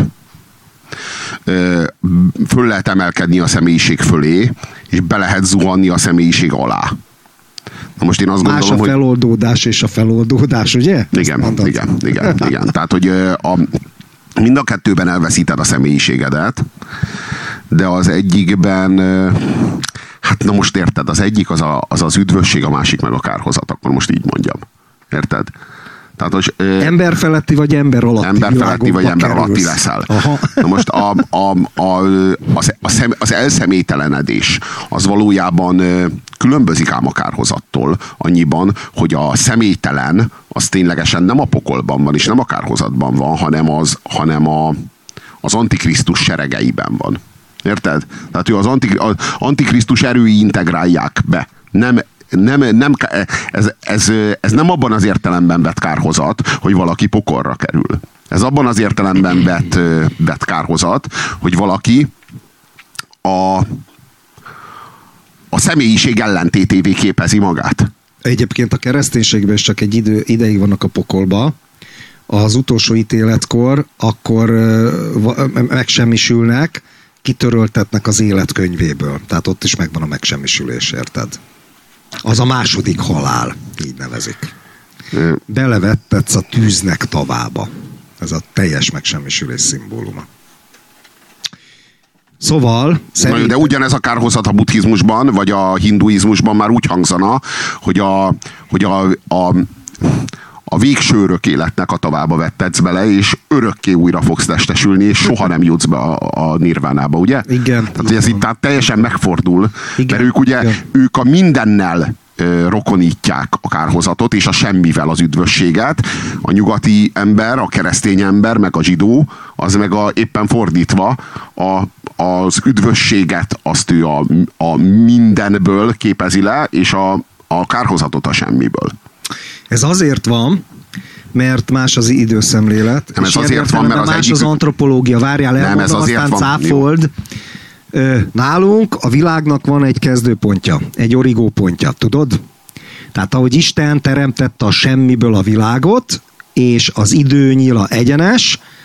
Föl lehet emelkedni a személyiség fölé, és be lehet zuhanni a személyiség alá. Na most én azt más gondolom, a feloldódás és a feloldódás, ugye? Igen. Tehát, hogy mind a kettőben elveszíted a személyiségedet, de az egyikben, hát na most érted, az egyik az üdvösség, a másik meg a kárhozat, akkor most így mondjam. Érted? Tehát, hogy, emberfeletti vagy ember alatti. Emberfeletti vagy ember alatti leszel. Aha. Na most az elszemélytelenedés az valójában különbözik ám a kárhozattól annyiban, hogy a személytelen az ténylegesen nem a pokolban van, és nem a kárhozatban van, hanem az Antikrisztus seregeiben van. Érted? Tehát ő az Antikrisztus erői integrálják be. Ez nem abban az értelemben vett kárhozat, hogy valaki pokolra kerül. Ez abban az értelemben vett kárhozat, hogy valaki a személyiség ellentétévé képezi magát. Egyébként a kereszténységben is csak egy ideig vannak a pokolba. Az utolsó ítéletkor akkor megsemmisülnek, kitöröltetnek az életkönyvéből. Tehát ott is megvan a megsemmisülés, érted? Az a második halál, így nevezik. Belevettetsz a tűznek tavába. Ez a teljes megsemmisülés szimbóluma. Szóval... De ugyanez a kárhozat a buddhizmusban, vagy a hinduizmusban már úgy hangzana, hogy a végső örök életnek a tavába vettetsz bele, és örökké újra fogsz testesülni, és soha nem jutsz be a nirvánába, ugye? Igen. Tehát ez itt teljesen megfordul, igen, mert ők a mindennel rokonítják a kárhozatot, és a semmivel az üdvösséget. A nyugati ember, a keresztény ember, meg a zsidó, az meg éppen fordítva az üdvösséget azt ő a mindenből képezi le, és a kárhozatot a semmiből. Ez azért van, mert más az időszemlélet. Nem, ez azért van, mert más az antropológia. Várjál, elmondom, aztán cáfold. Nálunk a világnak van egy kezdőpontja, egy origópontja, tudod? Tehát ahogy Isten teremtette a semmiből a világot, és az időnyila egyenes,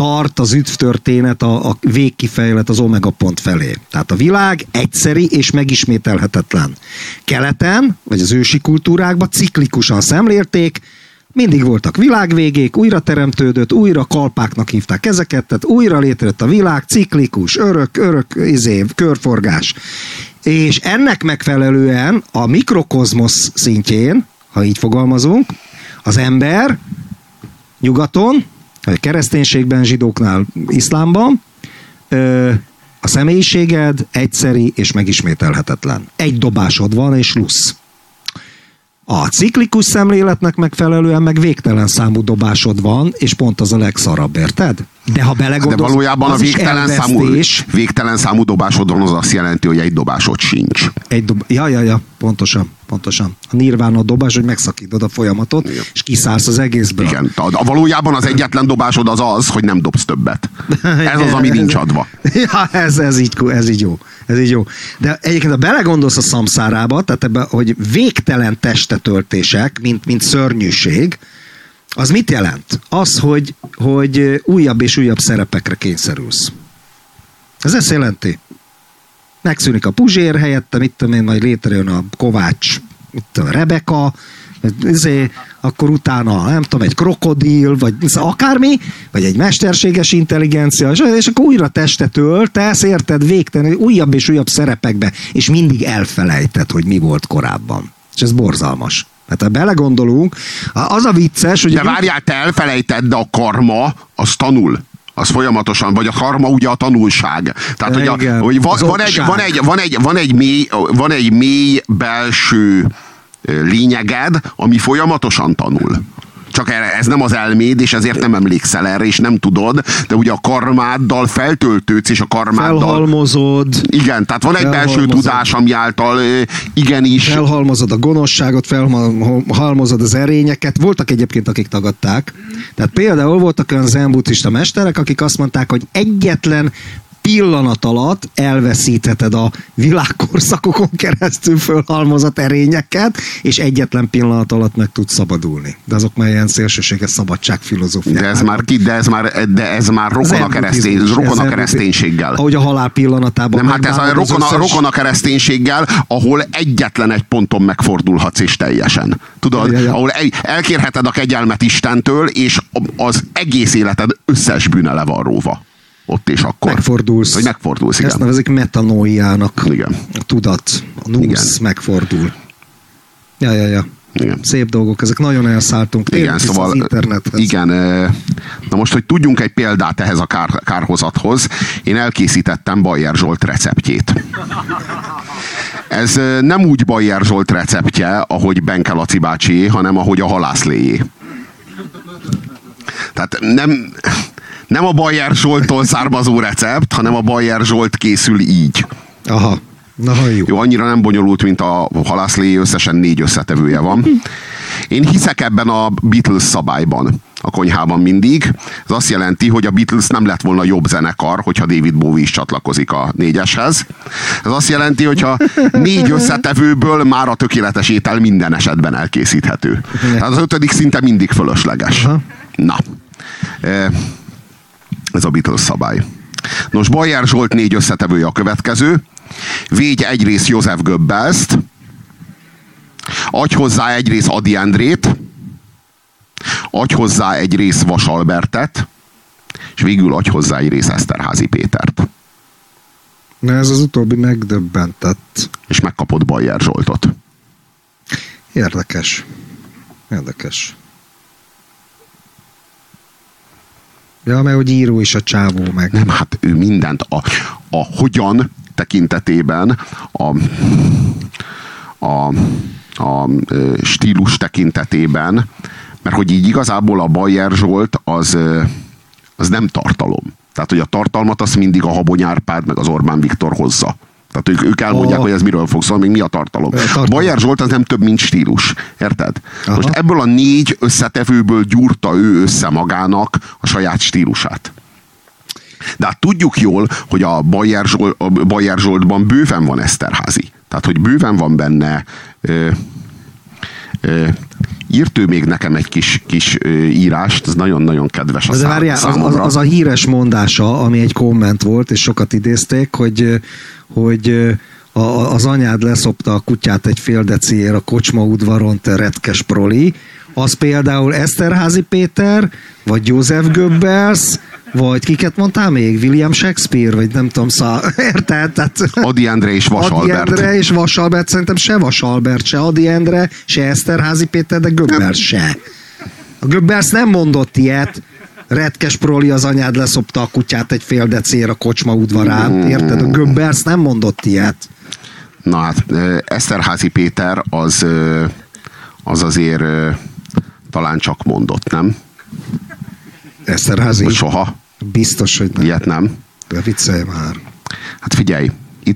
tart az üdvtörténet a végkifejlet az omega pont felé. Tehát a világ egyszeri és megismételhetetlen. Keleten, vagy az ősi kultúrákban ciklikusan szemlélték, mindig voltak világvégék, újra teremtődött, újra kalpáknak hívták ezeket, tehát újra létrejött a világ, ciklikus, örök körforgás. És ennek megfelelően a mikrokozmosz szintjén, ha így fogalmazunk, az ember nyugaton, a kereszténységben, zsidóknál, iszlámban, a személyiséged egyszeri és megismételhetetlen. Egy dobásod van, és lusz. A ciklikus szemléletnek megfelelően meg végtelen számú dobásod van, és pont az a legszarabb, érted? De ha belegondolsz, de valójában a végtelen számú dobásod van, az azt jelenti, hogy egy dobásod sincs. Ja, pontosan. A nirvána dobás, hogy megszakítod a folyamatot, igen, és kiszállsz az egészből. Igen, valójában az egyetlen dobásod az, hogy nem dobsz többet. Ez az, ami nincs adva. Ja, ez így jó. De egyébként, ha belegondolsz a szamszárába, tehát ebbe, hogy végtelen testetöltések, mint szörnyűség, az mit jelent? Az, hogy újabb és újabb szerepekre kényszerülsz. Ez ezt jelenti. Megszűnik a Puzsér helyette, mit tudom én, majd létrejön a Kovács, a Rebeka, akkor utána, nem tudom, egy krokodil, vagy akármi, vagy egy mesterséges intelligencia, és akkor újra testet öltesz, érted, végtelen, újabb és újabb szerepekbe, és mindig elfelejted, hogy mi volt korábban. És ez borzalmas. Hát ha belegondolunk, az a vicces, hogy... De várjál, te elfelejted, de a karma, az tanul. Az folyamatosan, vagy a karma ugye a tanulság. Tehát, hogy van egy mély belső lényeged, ami folyamatosan tanul. Csak ez nem az elméd, és ezért nem emlékszel erre, és nem tudod, de ugye a karmáddal feltöltődsz, és a karmáddal... Felhalmozod. Igen, tehát van egy belső tudás, ami által igenis... Felhalmozod a gonoszságot, felhalmozod az erényeket. Voltak egyébként, akik tagadták. Tehát például voltak olyan zen-buddhista mesterek, akik azt mondták, hogy egyetlen pillanat alatt elveszítheted a világkorszakokon keresztül fölhalmozott erényeket, és egyetlen pillanat alatt meg tudsz szabadulni. De azok már ilyen szélsőséges szabadságfilozófiák. De ez már rokon a kereszténységgel. Ahogy a halál pillanatában. Nem, hát ez a rokon a kereszténységgel, ahol egyetlen egy ponton megfordulhatsz és teljesen. Tudod? Ja. Ahol elkérheted a kegyelmet Istentől, és az egész életed összes bűne le van róva. Ott és akkor. Megfordulsz. Hogy megfordulsz, igen. Ezt nevezik metanóiának. Igen. A tudat, a nusz megfordul. Ja. Igen. Szép dolgok, ezek nagyon elszálltunk. Igen, szóval az internethez. Igen. Na most, hogy tudjunk egy példát ehhez a kárhozathoz, én elkészítettem Bajer Zsolt receptjét. Ez nem úgy Bajer Zsolt receptje, ahogy Benke Laci bácsié, hanem ahogy a halászléjé. Tehát nem a Bajer Zsolttól származó recept, hanem a Bajer Zsolt készül így. Aha. Na, jó, annyira nem bonyolult, mint a halászléjé, összesen 4 összetevője van. Én hiszek ebben a Beatles szabályban a konyhában mindig. Ez azt jelenti, hogy a Beatles nem lett volna jobb zenekar, hogyha David Bowie is csatlakozik a 4-eshez. Ez azt jelenti, hogyha 4 összetevőből már a tökéletes étel minden esetben elkészíthető. Tehát az 5. szinte mindig fölösleges. Na. Ez a Beatles szabály. Nos, Bajer Zsolt 4 összetevője a következő. Végy egy rész József Goebbelst, adj hozzá egy rész Ady Endrét, adj hozzá egy rész Vas Albertet, és végül adj hozzá egy rész Eszterházy Pétert. Na, ez az utóbbi megdöbbentett. És megkapod Bajer Zsoltot. Érdekes. Ja, mert hogy író is a csávó meg. Nem, hát ő mindent a hogyan tekintetében, a stílus tekintetében, mert hogy így igazából a Bajer Zsolt az nem tartalom. Tehát, hogy a tartalmat azt mindig a Habony Árpád meg az Orbán Viktor hozza. Tehát ők elmondják, hogy ez miről fog szólni, még mi a tartalom. A Bajer Zsolt az nem több, mint stílus. Érted? Aha. Most ebből a 4 összetevőből gyúrta ő össze magának a saját stílusát. De hát tudjuk jól, hogy a Bajer Zsoltban bőven van Eszterházy. Tehát, hogy bőven van benne írt ő még nekem egy kis írást, ez nagyon-nagyon kedves a számomra. Az a híres mondása, ami egy komment volt, és sokat idézték, hogy az anyád leszopta a kutyát egy fél deciért a kocsma udvaron, te retkes proli. Az például Esterházy Péter, vagy József Goebbels, vagy kiket mondtál még? William Shakespeare, vagy nem tudom, érted? Tehát, Ady Endre és Vas Albert. Ady Endre és Vas Albert, szerintem se Vas Albert, se Ady Endre, se Esterházy Péter, de Goebbels se. A Goebbels nem mondott ilyet, retkes proli, az anyád leszopta a kutyát egy fél decér a kocsma udvarán, érted? A Goebbels nem mondott ilyet. Na hát, Esterházy Péter az azért talán csak mondott, nem? Esterházy? Vagy soha? Biztos, hogy nem. Ilyet nem? De viccelj már. Hát figyelj,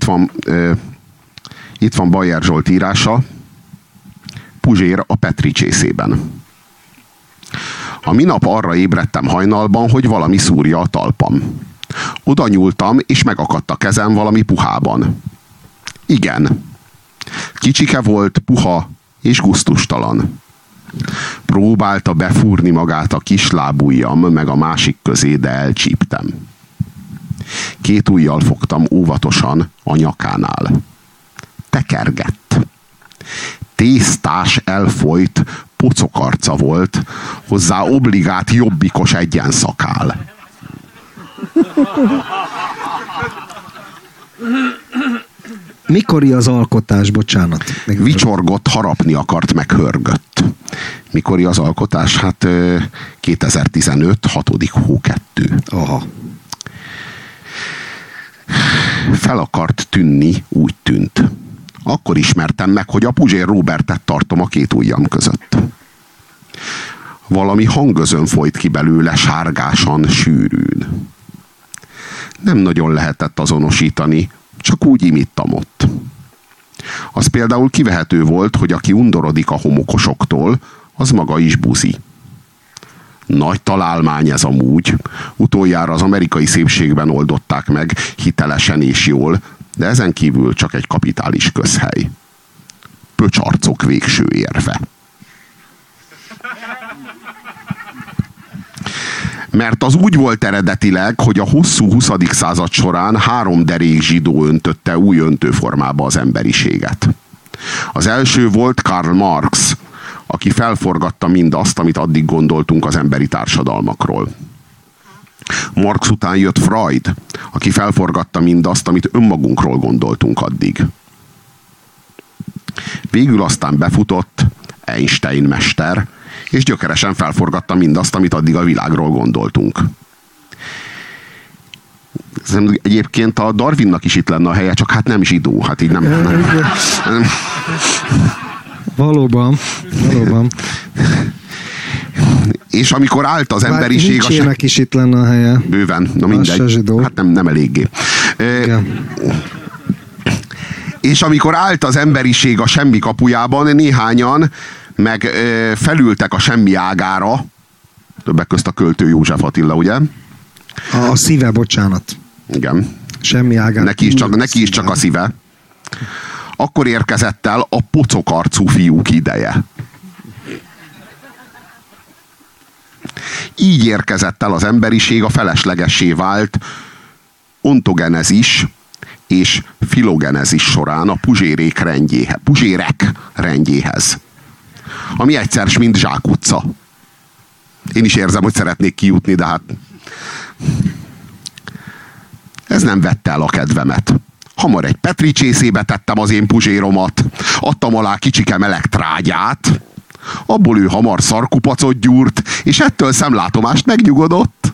itt van Bajer Zsolt írása, Puzsér a Petri csészében. A minap arra ébredtem hajnalban, hogy valami szúrja a talpam. Oda nyúltam, és megakadt a kezem valami puhában. Igen. Kicsike volt, puha és gusztustalan. Próbálta befúrni magát a kis lábujjam meg a másik közé, de elcsíptem. 2 ujjal fogtam óvatosan a nyakánál. Tekergett. Tésztás, elfolyt, pocokarca volt, hozzá obligát jobbikos egyenszakál. Mikori az alkotás, bocsánat? Vicsorgott, harapni akart, meg hörgött. Mikori az alkotás? Hát 2015. 6. hó 2. Aha. Fel akart tűnni, úgy tűnt. Akkor ismertem meg, hogy a Puzsér Róbertet tartom a 2 ujjam között. Valami hangözön folyt ki belőle sárgásan, sűrűn. Nem nagyon lehetett azonosítani, csak úgy imittam ott. Az például kivehető volt, hogy aki undorodik a homokosoktól, az maga is buzi. Nagy találmány ez amúgy. Utoljára az amerikai szépségben oldották meg, hitelesen és jól, de ezen kívül csak egy kapitális közhely. Pöcsarcok végső érve. Mert az úgy volt eredetileg, hogy a hosszú 20. század során 3 derék zsidó öntötte új öntőformába az emberiséget. Az első volt Karl Marx, aki felforgatta mindazt, amit addig gondoltunk az emberi társadalmakról. Marx után jött Freud, aki felforgatta mindazt, amit önmagunkról gondoltunk addig. Végül aztán befutott Einstein mester, és gyökeresen felforgatta mindazt, amit addig a világról gondoltunk. Egyébként a Darwinnak is itt lenne a helye, csak hát nem zsidó, hát így nem. Valóban. És amikor állt az emberiség... Nietzsének is itt lenne a helye. Bőven, na mindegy. Hát nem eléggé. És amikor állt az emberiség a semmi kapujában, néhányan meg felültek a semmi ágára, többek közt a költő József Attila, ugye? A szíve, bocsánat. Igen. Semmi ágára. Neki is csak a szíve. Akkor érkezett el a pocokarcú fiúk ideje. Így érkezett el az emberiség a feleslegessé vált ontogenezis és filogenezis során a puzsérek rendjéhez. Ami egyszer mint zsákutca. Én is érzem, hogy szeretnék kijutni, de hát ez nem vette el a kedvemet. Hamar egy Petri csészébe tettem az én puzséromat, adtam alá kicsike meleg trágyát, abból ő hamar szarkupacot gyúrt, és ettől szemlátomást megnyugodott.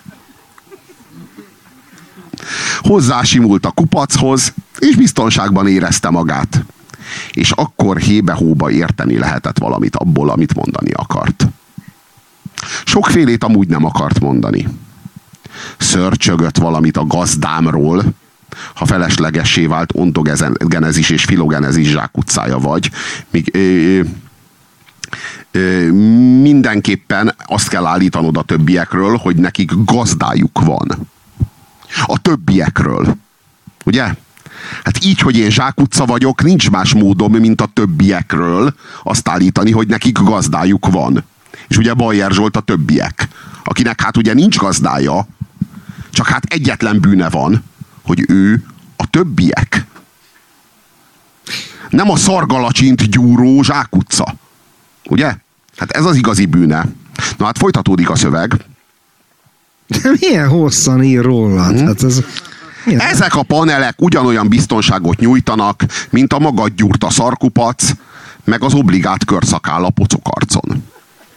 Hozzásimult a kupachoz, és biztonságban érezte magát. És akkor hébe-hóba érteni lehetett valamit abból, amit mondani akart. Sokfélét amúgy nem akart mondani. Szörcsögött valamit a gazdámról, ha feleslegessé vált ontogenezis és filogenezis zsákutcája vagy. Mindenképpen azt kell állítanod a többiekről, hogy nekik gazdájuk van. A többiekről. Ugye? Hát így, hogy én zsákutca vagyok, nincs más módom, mint a többiekről azt állítani, hogy nekik gazdájuk van. És ugye Bajer Zsolt a többiek, akinek hát ugye nincs gazdája, csak hát egyetlen bűne van, hogy ő a többiek. Nem a szargalacsint gyúró zsákutca. Ugye? Hát ez az igazi bűne. Na hát folytatódik a szöveg. De milyen hosszan ír rólad? Hát ez... Ezek a panelek ugyanolyan biztonságot nyújtanak, mint a magadgyúrta szarkupac, meg az obligát körszakál a pocokarcon.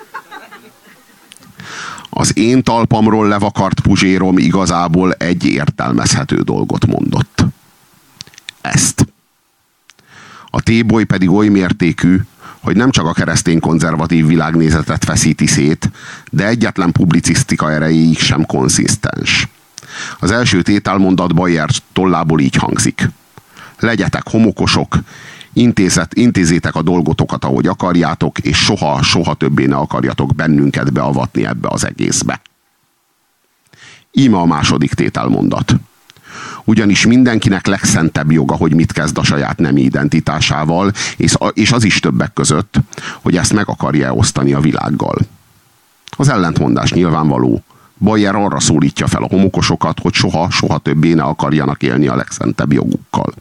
Az én talpamról levakart puzsérom igazából egy értelmezhető dolgot mondott. Ezt. A téboly pedig oly mértékű, hogy nem csak a keresztény konzervatív világnézetet feszíti szét, de egyetlen publicisztika erejéig sem konzisztens. Az első tételmondat Bajer tollából így hangzik. Legyetek homokosok, intézzétek a dolgotokat, ahogy akarjátok, és soha többé ne akarjatok bennünket beavatni ebbe az egészbe. Íme a második tételmondat. Ugyanis mindenkinek legszentebb joga, hogy mit kezd a saját nemi identitásával, és az is többek között, hogy ezt meg akarja osztani a világgal. Az ellentmondás nyilvánvaló. Bajer arra szólítja fel a homokosokat, hogy soha többé ne akarjanak élni a legszentebb jogukkal.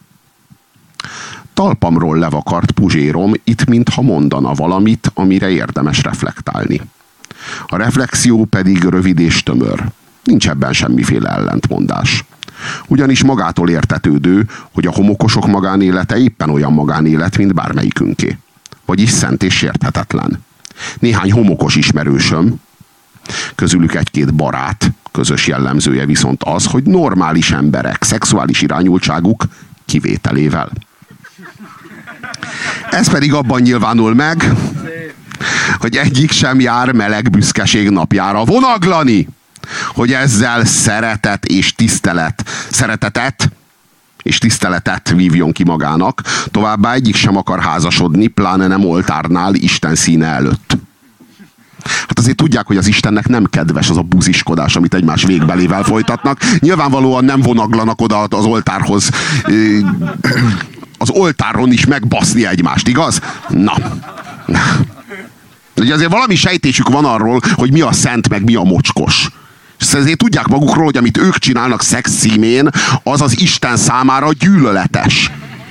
Talpamról levakart puzsérom itt mintha mondana valamit, amire érdemes reflektálni. A reflexió pedig rövid és tömör. Nincs ebben semmiféle ellentmondás. Ugyanis magától értetődő, hogy a homokosok magánélete éppen olyan magánélet, mint bármelyikünké. Vagyis szent és sérthetetlen. Néhány homokos ismerősöm, közülük egy-két barát, közös jellemzője viszont az, hogy normális emberek szexuális irányultságuk kivételével. Ez pedig abban nyilvánul meg, hogy egyik sem jár meleg büszkeség napjára vonaglani, hogy ezzel szeretetet és tiszteletet vívjon ki magának, továbbá egyik sem akar házasodni, pláne nem oltárnál, Isten színe előtt. Hát azért tudják, hogy az Istennek nem kedves az a buziskodás, amit egymás végbelével folytatnak. Nyilvánvalóan nem vonaglanak oda az oltárhoz, az oltáron is megbaszni egymást, igaz? Na. Ugye azért valami sejtésük van arról, hogy mi a szent, meg mi a mocskos. És ezért tudják magukról, hogy amit ők csinálnak szex címén, az az Isten számára gyűlöletes.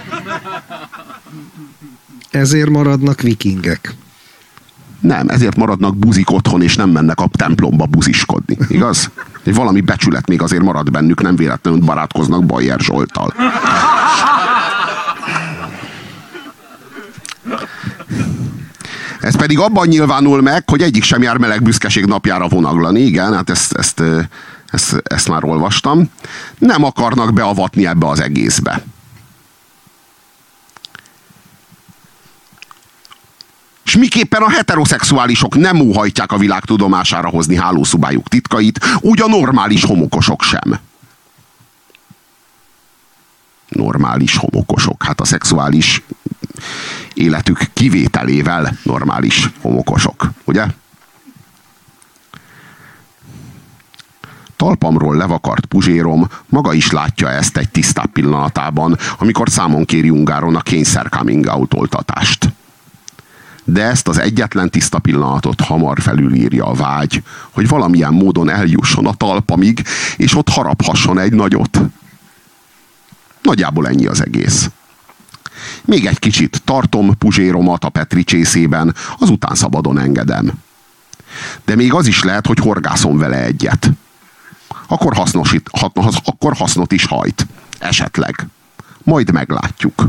Ezért maradnak vikingek. Nem, ezért maradnak buzik otthon, és nem mennek a templomba buziskodni. Igaz? Egy valami becsület még azért marad bennük, nem véletlenül barátkoznak Bajer Zsolttal. Ez pedig abban nyilvánul meg, hogy egyik sem jár meleg büszkeség napjára vonaglani. Igen, hát ezt már olvastam. Nem akarnak beavatni ebbe az egészbe. És miképpen a heteroszexuálisok nem óhajtják a világ tudomására hozni hálószobájuk titkait, úgy a normális homokosok sem. Normális homokosok. Hát a szexuális életük kivételével normális homokosok, ugye? Talpamról levakart puzsérom maga is látja ezt egy tisztább pillanatában, amikor számon kéri Ungáron a kényszer coming out oltatást. De ezt az egyetlen tiszta pillanatot hamar felülírja a vágy, hogy valamilyen módon eljusson a talpamig, és ott haraphasson egy nagyot. Nagyjából ennyi az egész. Még egy kicsit tartom puzséromat a Petri csészében, azután szabadon engedem. De még az is lehet, hogy horgászom vele egyet. Akkor hasznot is hajt. Esetleg. Majd meglátjuk.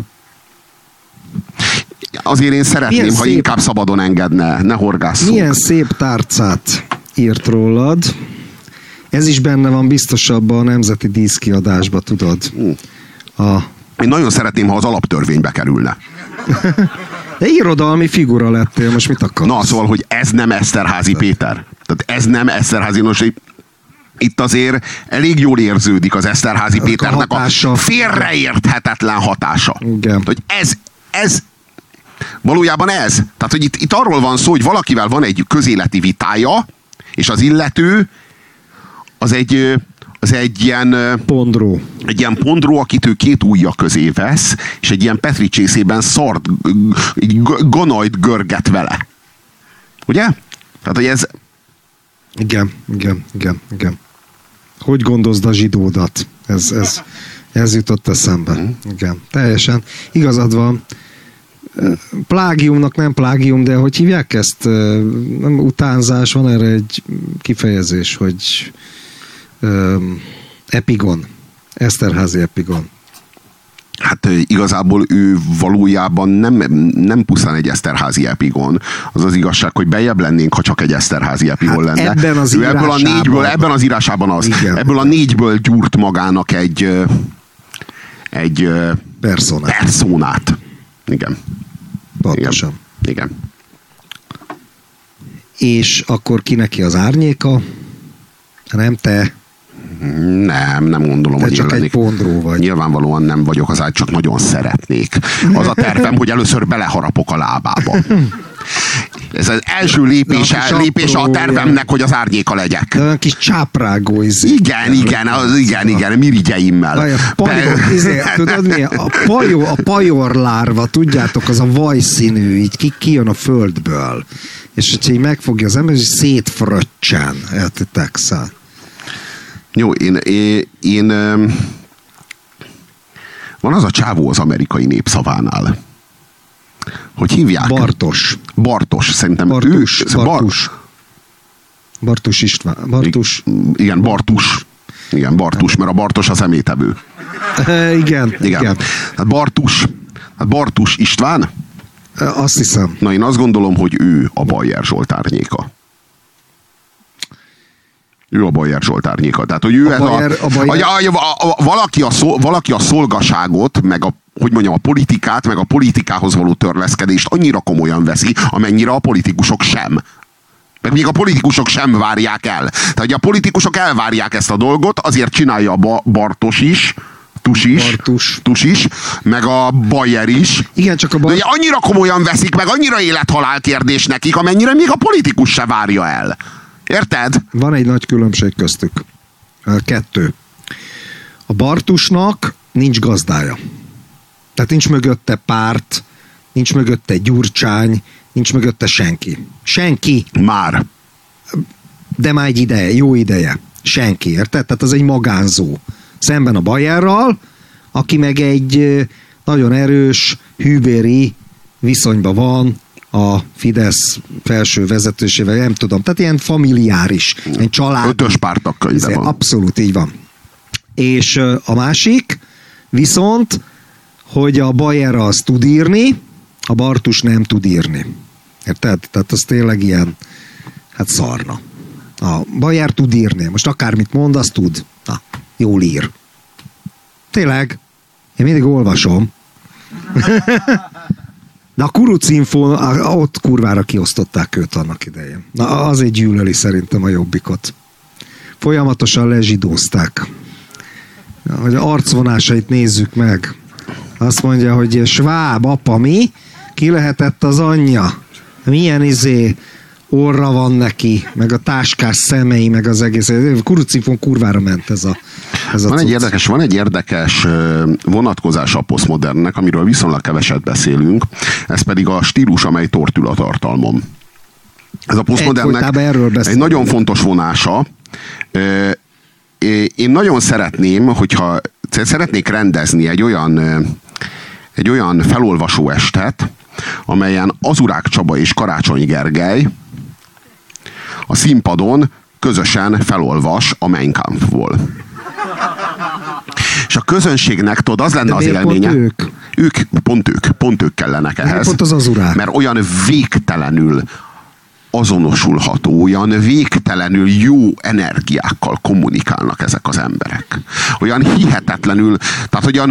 Azért én szeretném, ha inkább szabadon engedne, ne horgásszunk. Milyen szép tárcát írt rólad. Ez is benne van biztosabban a Nemzeti Díszkiadásba, tudod. Én nagyon szeretném, ha az alaptörvénybe kerülne. De irodalmi figura lettél, most mit akarsz? Na, szóval, hogy ez nem Eszterházy Péter. Tehát ez nem Eszterházy, itt azért elég jól érződik az Eszterházy Péternek a félreérthetetlen hatása. Igen. Hogy ez valójában ez. Tehát, hogy itt arról van szó, hogy valakivel van egy közéleti vitája, és az illető az az egy ilyen Pondró. Egy ilyen pondró, akit ő két ujja közé vesz, és egy ilyen Petri csészében szart, ganajt görget vele. Ugye? Tehát, hogy ez... Igen. Hogy gondozd a zsidódat? Ez jutott eszembe. Igen, teljesen. Igazad van. Plágiumnak nem plágium, de hogy hívják ezt? Nem utánzás, van erre egy kifejezés, hogy epigon. Eszterházy epigon. Hát igazából ő valójában nem pusztán egy Eszterházy epigon. Az az igazság, hogy bejebb lennénk, ha csak egy Eszterházy epigon lenne. Ebben az ebben az írásában az. Igen. Ebből a 4-ből gyúrt magának egy personát. Igen. Pontosan. Igen. És akkor ki neki az árnyéka? Nem te. Nem gondolom, hogy csak egy pondró vagy. Nyilvánvalóan nem vagyok az, csak nagyon szeretnék. Az a tervem, hogy először beleharapok a lábába. Ez az első lépése a tervemnek, hogy az árnyéka legyek. De olyan kis csáprágó izé. Igen, mirigyeimmel. Tudod mi? A pajorlárva, tudjátok, az a vajszínű, így kijön a földből. És hogyha így megfogja az ember, és szétfröccsen. Értitek? Jó, én van az a csávó az amerikai Népszavánál. Hogy hívják? Bartos, szerintem Bartus István. Igen, Bartus, mert a Bartos az emétevő. Igen. Hát Bartus István? Azt hiszem. Na, én azt gondolom, hogy ő a Bajer Zsolt árnyéka. Ő a Bajer Zsolt árnyéka. Tehát, hogy ő valaki a szolgaságot, meg a politikát, meg a politikához való törleszkedést annyira komolyan veszi, amennyire a politikusok sem. Meg még a politikusok sem várják el. Tehát, hogy a politikusok elvárják ezt a dolgot, azért csinálja a Bartos is, Tus is, meg a Bajer is. Igen, csak de annyira komolyan veszik, meg annyira élet-halál kérdés nekik, amennyire még a politikus se várja el. Érted? Van egy nagy különbség köztük. 2. A Bartusnak nincs gazdája. Tehát nincs mögötte párt, nincs mögötte Gyurcsány, nincs mögötte senki. Senki. Már. De már egy ideje, jó ideje. Senki, érted? Tehát az egy magánzó. Szemben a Bajerral, aki meg egy nagyon erős, hűbéri viszonyban van a Fidesz felső vezetősével, nem tudom, tehát ilyen familiáris, ilyen család. 5-ös pártak könyve van. Abszolút, így van. És a másik viszont, hogy a Bajer az tud írni, a Bartus nem tud írni. Érted? Tehát az tényleg ilyen, hát szarna. A Bajer tud írni. Most akármit mond, azt tud. Na, jól ír. Tényleg. Én mindig olvasom. De a Kurucinfón ott kurvára kiosztották őt annak idején. Na, azért gyűlöli szerintem a Jobbikot. Folyamatosan lezsidózták. Hogy arcvonásait nézzük meg. Azt mondja, hogy sváb apa, mi? Ki lehetett az anyja? Milyen orra van neki, meg a táskás szemei, meg az egész. Kurucinfón kurvára ment ez a van egy érdekes vonatkozás a posztmodernnek, amiről viszonylag keveset beszélünk, ez pedig a stílus, amely tortül a tartalmon. Ez a posztmodernnek egy nagyon fontos vonása. Én nagyon szeretném, hogyha szeretnék rendezni egy olyan felolvasó estet, amelyen Azurák Csaba és Karácsony Gergely a színpadon közösen felolvas a Mein Kampfból. És a közönségnek, tudod, az lenne az élménye. Pont ők kellenek ehhez. Pont az Azurák. Mert olyan végtelenül azonosulható, olyan végtelenül jó energiákkal kommunikálnak ezek az emberek. Olyan hihetetlenül, tehát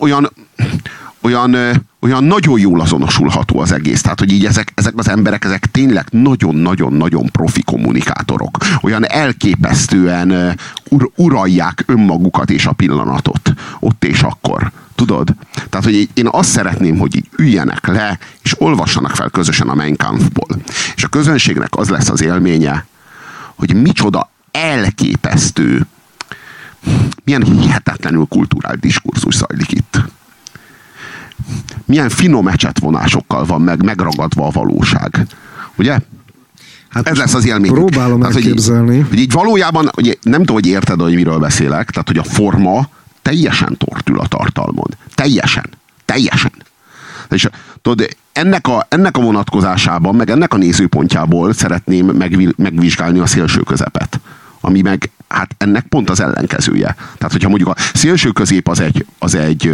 olyan nagyon jól azonosulható az egész. Tehát, hogy így ezek az emberek, ezek tényleg nagyon-nagyon-nagyon profi kommunikátorok. Olyan elképesztően uralják önmagukat és a pillanatot. Ott és akkor. Tudod? Tehát, hogy én azt szeretném, hogy így üljenek le, és olvassanak fel közösen a Mein Kampfból. És a közönségnek az lesz az élménye, hogy micsoda elképesztő milyen hihetetlenül kulturált diskurzus zajlik itt. Milyen finom ecsetvonásokkal van megragadva a valóság. Ugye? Hát ez lesz az élmény. Próbálom elképzelni. Hogy így valójában, hogy nem tudom, hogy érted, hogy miről beszélek, tehát hogy a forma teljesen tortül a tartalmon. Teljesen. És tudod, ennek a vonatkozásában, meg ennek a nézőpontjából szeretném megvizsgálni a szélső közepet. Ami meg, hát ennek pont az ellenkezője. Tehát, hogyha mondjuk a szélső közép az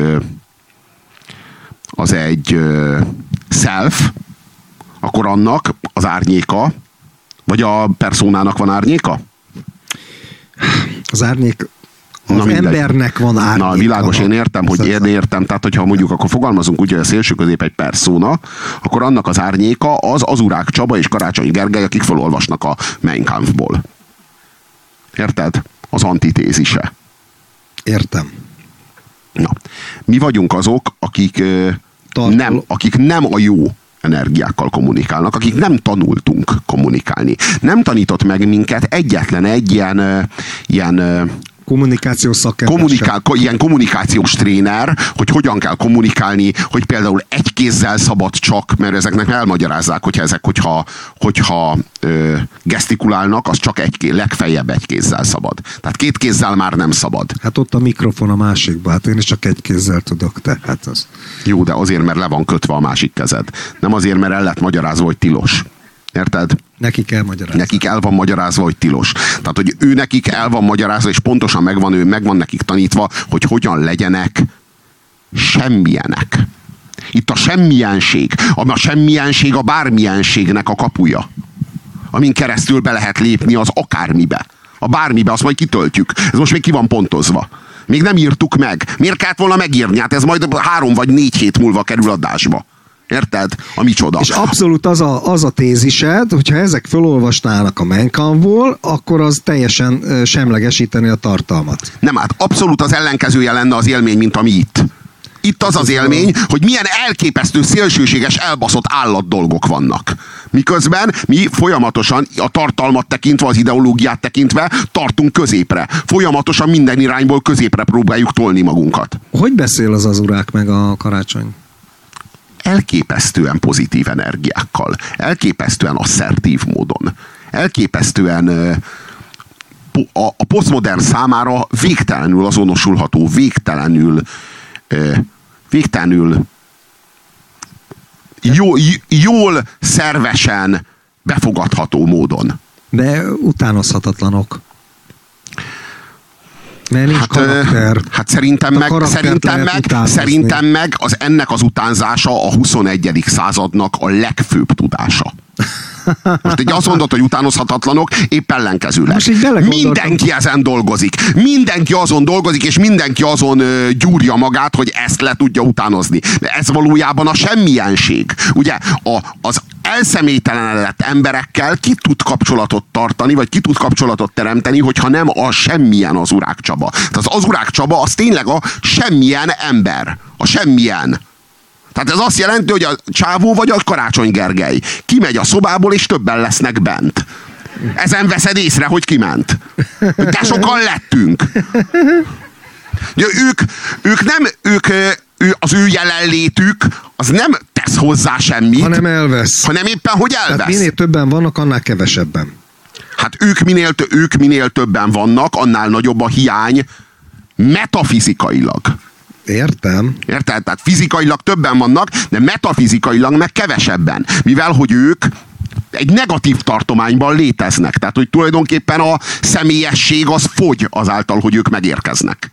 egy self, akkor annak az árnyéka, vagy a perszónának van árnyéka? Az árnyék az embernek van árnyéka. Na, világos, én értem, tehát hogyha mondjuk akkor fogalmazunk úgy, hogy a szélső közép egy perszóna, akkor annak az árnyéka az Urák Csaba és Karácsony Gergely, akik felolvasnak a Mein Kampfból. Érted? Az antitézise. Értem. Na, mi vagyunk azok, akik nem a jó energiákkal kommunikálnak, akik nem tanultunk kommunikálni. Nem tanított meg minket egyetlen egy ilyen kommunikációs szakember. Ilyen kommunikációs tréner, hogy hogyan kell kommunikálni, hogy például egy kézzel szabad csak, mert ezeknek elmagyarázzák, hogyha gesztikulálnak, az csak legfeljebb egy kézzel szabad. Tehát két kézzel már nem szabad. Hát ott a mikrofon a másikba, hát én is csak egy kézzel tudok, tehát az... Jó, de azért, mert le van kötve a másik kezed. Nem azért, mert el lett magyarázva, hogy tilos. Érted? Nekik elmagyarázva. Nekik el van magyarázva, hogy tilos. Tehát, hogy ő nekik el van magyarázva, és pontosan megvan nekik tanítva, hogy hogyan legyenek semmilyenek. Itt a semmienség. A semmienség a bármilyenségnek a kapuja. Amin keresztül be lehet lépni az akármibe. A bármibe, azt majd kitöltjük. Ez most még ki van pontozva. Még nem írtuk meg. Miért kellett volna megírni? Hát ez majd 3 vagy 4 hét múlva kerül adásba. Érted? A micsoda. És abszolút az a tézised, hogyha ezek felolvasnának a Mein Kampfból, akkor az teljesen semlegesíteni a tartalmat. Nem, hát abszolút az ellenkezője lenne az élmény, mint ami itt. Itt az élmény, hogy milyen elképesztő, szélsőséges, elbaszott állat dolgok vannak. Miközben mi folyamatosan a tartalmat tekintve, az ideológiát tekintve tartunk középre. Folyamatosan minden irányból középre próbáljuk tolni magunkat. Hogy beszél az Urák meg a Karácsony? Elképesztően pozitív energiákkal, elképesztően asszertív módon, elképesztően a posztmodern számára végtelenül azonosulható, végtelenül jól, szervesen befogadható módon. De utánozhatatlanok. Mert nincs karakter. Hát szerintem meg ennek az utánzása a 21. századnak a legfőbb tudása. Most így azt mondod, hogy utánozhatatlanok, épp ellenkezőleg. Mindenki ezen dolgozik. Mindenki azon dolgozik, és mindenki azon gyúrja magát, hogy ezt le tudja utánozni. De ez valójában a semmienség. Ugye az elszemélytelenedett emberekkel ki tud kapcsolatot tartani, vagy ki tud kapcsolatot teremteni, hogyha nem a semmilyen az Urák Csaba. Tehát az Urák Csaba az tényleg a semmilyen ember. A semmilyen. Tehát ez azt jelenti, hogy a csávó vagy a Karácsony Gergely kimegy a szobából, és többen lesznek bent. Ezen veszed észre, hogy kiment. De sokan lettünk. Az ő jelenlétük az nem tesz hozzá semmit. Hanem elvesz. Hanem éppen, hogy elvesz. Tehát minél többen vannak, annál kevesebben. Hát ők minél többen vannak, annál nagyobb a hiány metafizikailag. Értem. Érted? Tehát fizikailag többen vannak, de metafizikailag meg kevesebben. Mivel, hogy ők egy negatív tartományban léteznek. Tehát, hogy tulajdonképpen a személyesség az fogy azáltal, hogy ők megérkeznek.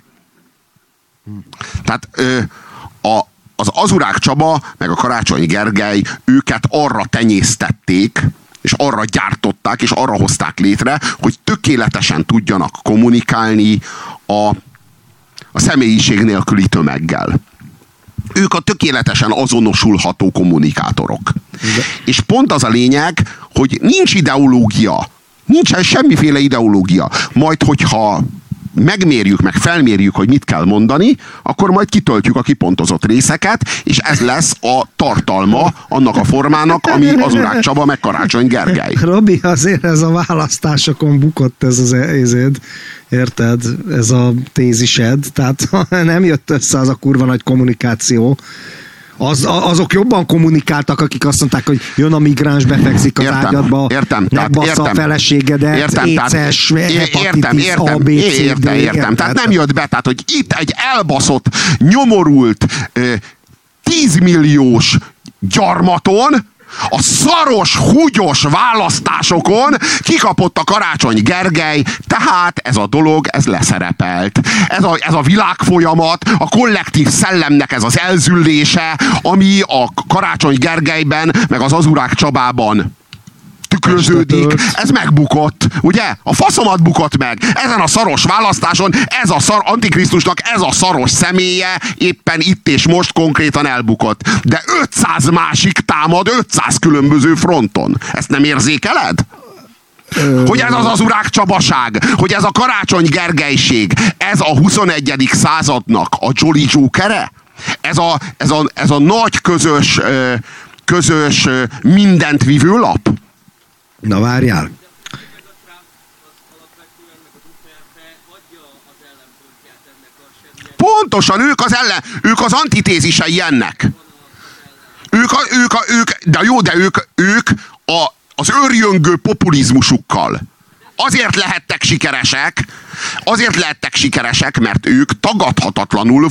Tehát az Urák Csaba, meg a Karácsony Gergely őket arra tenyésztették, és arra gyártották, és arra hozták létre, hogy tökéletesen tudjanak kommunikálni a személyiség nélküli tömeggel. Ők a tökéletesen azonosulható kommunikátorok. De. És pont az a lényeg, hogy nincs ideológia. Nincsen semmiféle ideológia. Majd, hogyha megmérjük, meg felmérjük, hogy mit kell mondani, akkor majd kitöltjük a kipontozott részeket, és ez lesz a tartalma annak a formának, ami az Urák Csaba meg Karácsony Gergely. Robi, azért ez a választásokon bukott ez az ézéd, érted? Ez a tézised, tehát nem jött össze az a kurva nagy kommunikáció. Azok jobban kommunikáltak, akik azt mondták, hogy jön a migráns, befekszik az ágyadba, megbassza a feleségedet, éces, hepatitis, ABC, értem. Tehát nem jött be, tehát hogy itt egy elbaszott, nyomorult, 10 milliós gyarmaton, a szaros, húgyos választásokon kikapott a Karácsony Gergely, tehát ez a dolog, ez leszerepelt. Ez a világfolyamat, a kollektív szellemnek ez az elzüllése, ami a Karácsony Gergelyben, meg az Urák Csabában tükröződik, ez megbukott, ugye? A faszomat bukott meg. Ezen a szaros választáson ez a Antikrisztusnak ez a szaros személye éppen itt és most konkrétan elbukott. De 500 másik támad 500 különböző fronton. Ezt nem érzékeled? Hogy ez az Urák Csabaság, hogy ez a Karácsony Gergelység, ez a 21. századnak a Jolly Jokere? Ez a nagy közös mindent vívő lap? Na várjál. Pontosan, ők az antitézisei ennek. Ők az őrjöngő populizmusukkal azért lehettek sikeresek, mert ők tagadhatatlanul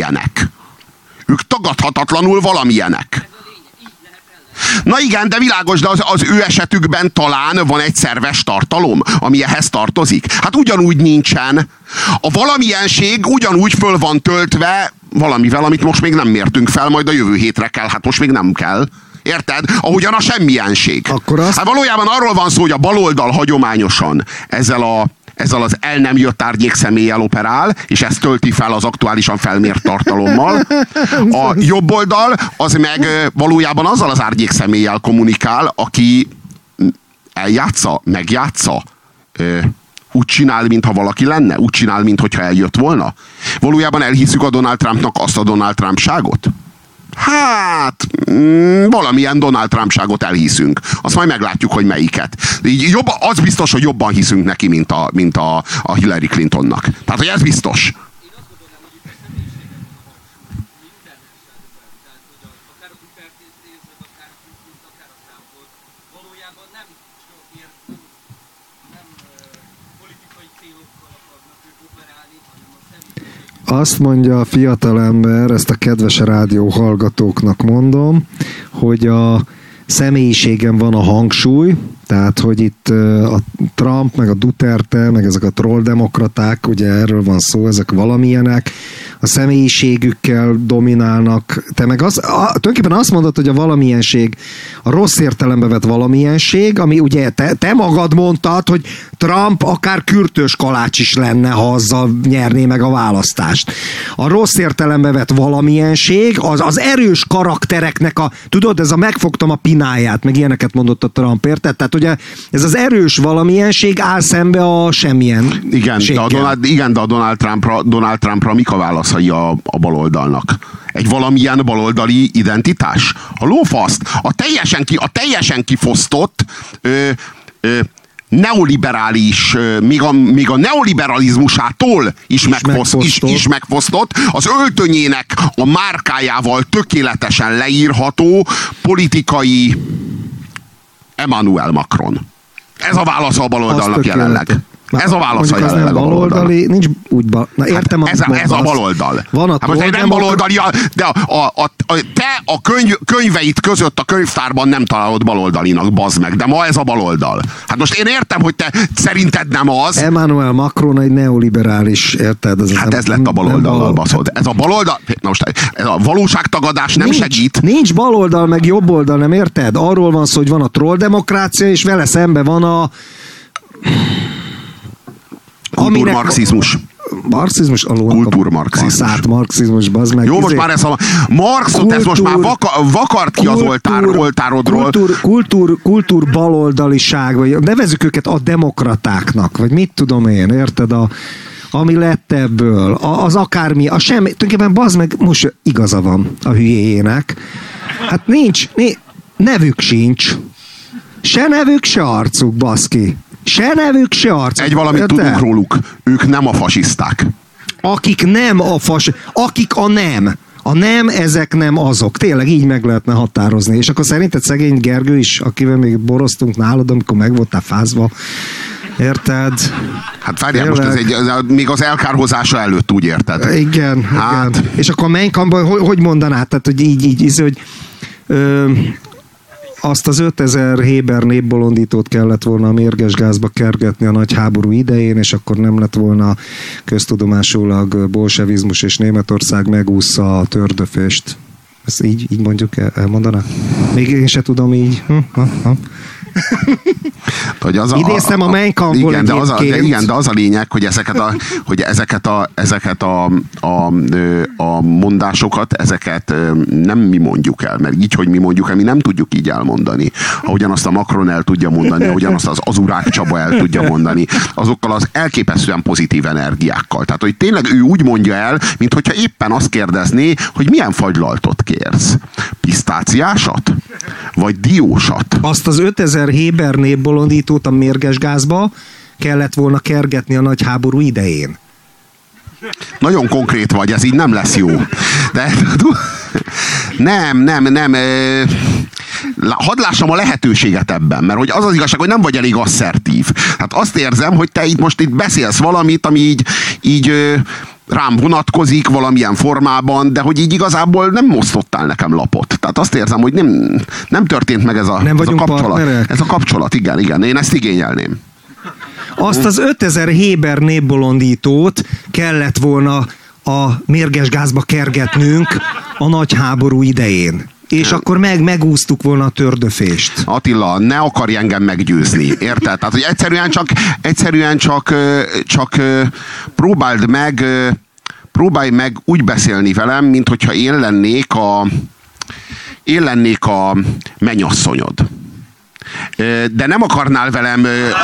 valamilyenek. Na igen, de világos, de az ő esetükben talán van egy szerves tartalom, ami ehhez tartozik. Hát ugyanúgy nincsen. A valamilyenség ugyanúgy föl van töltve valamivel, amit most még nem mértünk fel, majd a jövő hétre kell, hát most még nem kell. Érted? Ahogyan a semmilyenség. Hát valójában arról van szó, hogy a baloldal hagyományosan ezzel az el nem jött árnyékszeméllyel operál, és ezt tölti fel az aktuálisan felmért tartalommal. A jobb oldal az meg valójában azzal az árnyékszeméllyel kommunikál, aki megjátsza, úgy csinál, mintha valaki lenne, úgy csinál, mintha eljött volna. Valójában elhiszük a Donald Trumpnak azt a Donald Trump-ságot? Hát, valamilyen Donald Trump-ságot elhiszünk. Azt majd meglátjuk, hogy melyiket. Az biztos, hogy jobban hiszünk neki, mint a Hillary Clintonnak. Tehát, hogy ez biztos. Azt mondja a fiatalember, ezt a kedves rádió hallgatóknak mondom, hogy a személyiségen van a hangsúly, tehát, hogy itt a Trump, meg a Duterte, meg ezek a trolldemokraták, ugye erről van szó, ezek valamilyenek, a személyiségükkel dominálnak. Te meg tulajdonképpen azt mondod, hogy a valamilyenség, a rossz értelembe vett valamilyenség, ami ugye te magad mondtad, hogy Trump akár kürtős kalács is lenne, ha azzal nyerné meg a választást. A rossz értelembe vett valamilyenség, az erős karaktereknek tudod, ez a megfogtam a pináját, meg ilyeneket mondott a Trump, érted? Tehát ugye ez az erős valamilyenség áll szembe a semmilyen. Igen, de a Donald Trumpra mik a válaszai a baloldalnak? Egy valamilyen baloldali identitás? A lófaszt, a teljesen kifosztott neoliberális, még a neoliberalizmusától is megfosztott, az öltönyének a márkájával tökéletesen leírható politikai Emmanuel Macron. Ez a válasz a baloldalnak jelenleg. Ez a válasz a jelenleg a baloldali. Nincs úgy értem, ez a baloldal. Van a most nem baloldali, de te a könyveit között a könyvtárban nem találod baloldalinak, bazd meg, de ma ez a baloldal. Hát most én értem, hogy te szerinted nem az. Emmanuel Macron egy neoliberális, érted? Ez lett a baloldallal, baszod. Ez a baloldal, ez a valóságtagadás nem segít. Nincs baloldal, meg jobb oldal, nem érted? Arról van szó, hogy van a trolldemokrácia, és vele szembe van a kultúrmarxizmus. Marxizmus? Kultúrmarxizmus. Marxizmus, bazd meg. Jó, most már ez a Marxot, ez most már vakart ki az oltárodról. Kultúr baloldaliság, vagy nevezzük őket a demokratáknak, vagy mit tudom én, érted? ami lett ebből, az akármi, a semmi, tulajdonképpen bazd meg, most igaza van a hülyéjének. Hát nincs, nevük sincs. Se nevük, se arcuk, baszki. Se nevük, se arcuk. Egy valamit tudunk róluk, ők nem a fasiszták. Akik nem akik a nem. A nem, ezek nem azok. Tényleg így meg lehetne határozni. És akkor szerinted szegény Gergő is, akivel még boroztunk nálad, amikor meg voltál fázva, érted? Hát várjál, most ez még az elkárhozása előtt, úgy érted? Igen, hát. Igen. És akkor a Mein Kampfban hogy mondanád? Tehát, hogy így hogy azt az 5000 Héber népbolondítót kellett volna a mérges gázba kergetni a nagy háború idején, és akkor nem lett volna köztudomásulag bolsevizmus, és Németország megúszza a tördöfést. Ezt így mondjuk elmondaná? Még én se tudom így. Idéztem a Mein Kampfból igen, de az a lényeg, hogy ezeket a mondásokat, ezeket nem mi mondjuk el, mert így, hogy mi mondjuk el, mi nem tudjuk így elmondani. Ahogyan azt a Macron el tudja mondani, ahogyan azt az Azurák Csaba el tudja mondani, azokkal az elképesztően pozitív energiákkal. Tehát, hogy tényleg ő úgy mondja el, mint hogyha éppen azt kérdezné, hogy milyen fagylaltot kérsz. Pisztáciásat? Vagy diósat? Azt az 5000 Héber népbolondítót a mérges gázba kellett volna kergetni a nagy háború idején. Nagyon konkrét vagy, ez így nem lesz jó. De nem. Hadd lássam a lehetőséget ebben, mert hogy az az igazság, hogy nem vagy elég asszertív. Hát azt érzem, hogy te itt beszélsz valamit, ami így rám vonatkozik valamilyen formában, de hogy így igazából nem osztottál nekem lapot. Tehát azt érzem, hogy nem történt meg ez a kapcsolat. Partnerek. Ez a kapcsolat, igen. Én ezt igényelném. Azt az 5000 Héber népbolondítót kellett volna a mérges gázba kergetnünk a nagy háború idején. És akkor megúsztuk volna a tördöfést. Attila, ne akarj engem meggyőzni, érted? Tehát, hogy egyszerűen csak próbálj meg úgy beszélni velem, mint hogyha én lennék a mennyasszonyod. De nem akarnál velem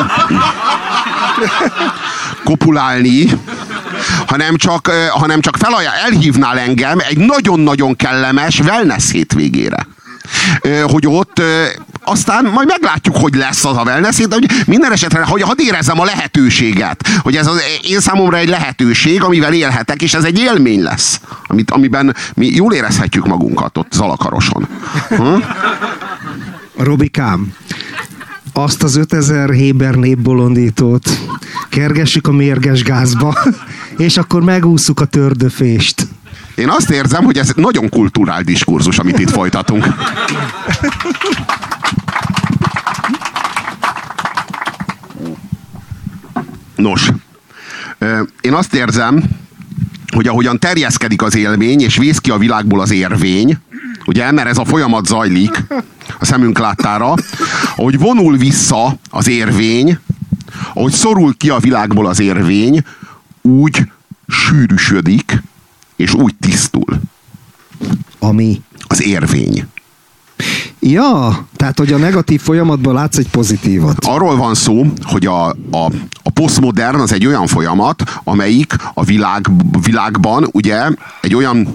kopulálni, hanem csak elhívnál engem egy nagyon-nagyon kellemes wellness hétvégére. Hogy ott aztán majd meglátjuk, hogy lesz az a wellness hét, hogy minden esetre, hogy hadd érezzem a lehetőséget, hogy ez az én számomra egy lehetőség, amivel élhetek, és ez egy élmény lesz, amiben mi jól érezhetjük magunkat ott Zalakaroson. Robikám, azt az 5000 Héber népbolondítót kergessük a mérges gázba, és akkor megússzuk a tördöfést. Én azt érzem, hogy ez nagyon kulturál diskurzus, amit itt folytatunk. Nos, én azt érzem, hogy ahogyan terjeszkedik az élmény, és vész ki a világból az érvény, ugye, mert ez a folyamat zajlik a szemünk láttára, ahogy vonul vissza az érvény, ahogy szorul ki a világból az érvény, úgy sűrűsödik, és úgy tisztul. Ami? Az érvény. Ja, tehát, hogy a negatív folyamatban látsz egy pozitívat. Arról van szó, hogy a posztmodern az egy olyan folyamat, amelyik a világban ugye egy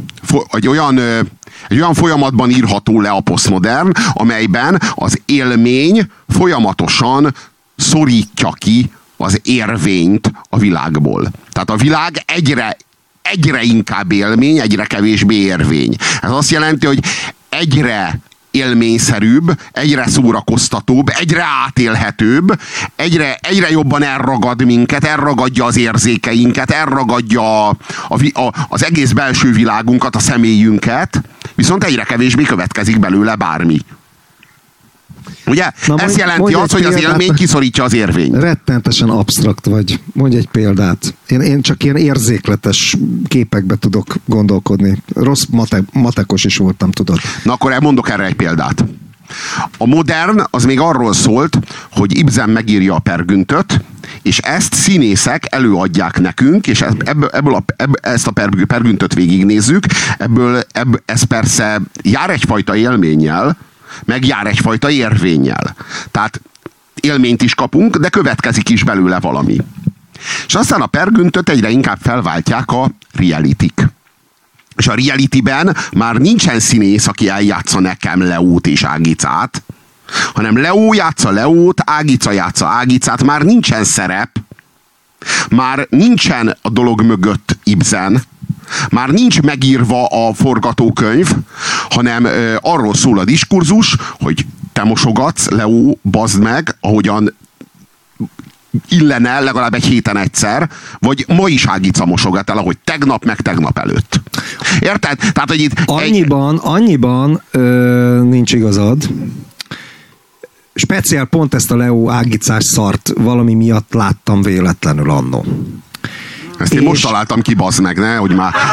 olyan folyamatban írható le a posztmodern, amelyben az élmény folyamatosan szorítja ki az érvényt a világból. Tehát a világ egyre inkább élmény, egyre kevésbé érvény. Ez azt jelenti, hogy egyre élményszerűbb, egyre szórakoztatóbb, egyre átélhetőbb, egyre jobban elragad minket, elragadja az érzékeinket, elragadja az egész belső világunkat, a személyünket, viszont egyre kevésbé következik belőle bármi. Ugye? Ez jelenti azt, hogy az élmény kiszorítja az érvényt. Rettentesen absztrakt vagy. Mondj egy példát. Én csak ilyen érzékletes képekbe tudok gondolkodni. Rossz matekos is voltam, tudod. Na akkor mondok erre egy példát. A modern az még arról szólt, hogy Ibsen megírja a Peer-Güntöt, és ezt színészek előadják nekünk, és ezt a Peer-Güntöt végignézzük, ez persze jár egyfajta élménnyel, meg jár egyfajta érvénnyel. Tehát élményt is kapunk, de következik is belőle valami. És aztán a pergüntöt egyre inkább felváltják a realityk. És a realityben már nincsen színész, aki eljátsza nekem Leót és Ágicát, hanem Leó játsza Leót, Ágica játsza Ágicát, már nincsen szerep, már nincsen a dolog mögött Ibsen, már nincs megírva a forgatókönyv, hanem arról szól a diskurzus, hogy te mosogatsz, Leó, bazd meg, ahogyan illene legalább egy héten egyszer, vagy ma is Ágica mosogat el, ahogy tegnap meg tegnap előtt. Érted? Tehát, hogy itt annyiban nincs igazad. Speciál pont ezt a Leó Ágicás szart valami miatt láttam véletlenül annó. Ezt én most találtam ki, bazd meg, ne? Hogy már...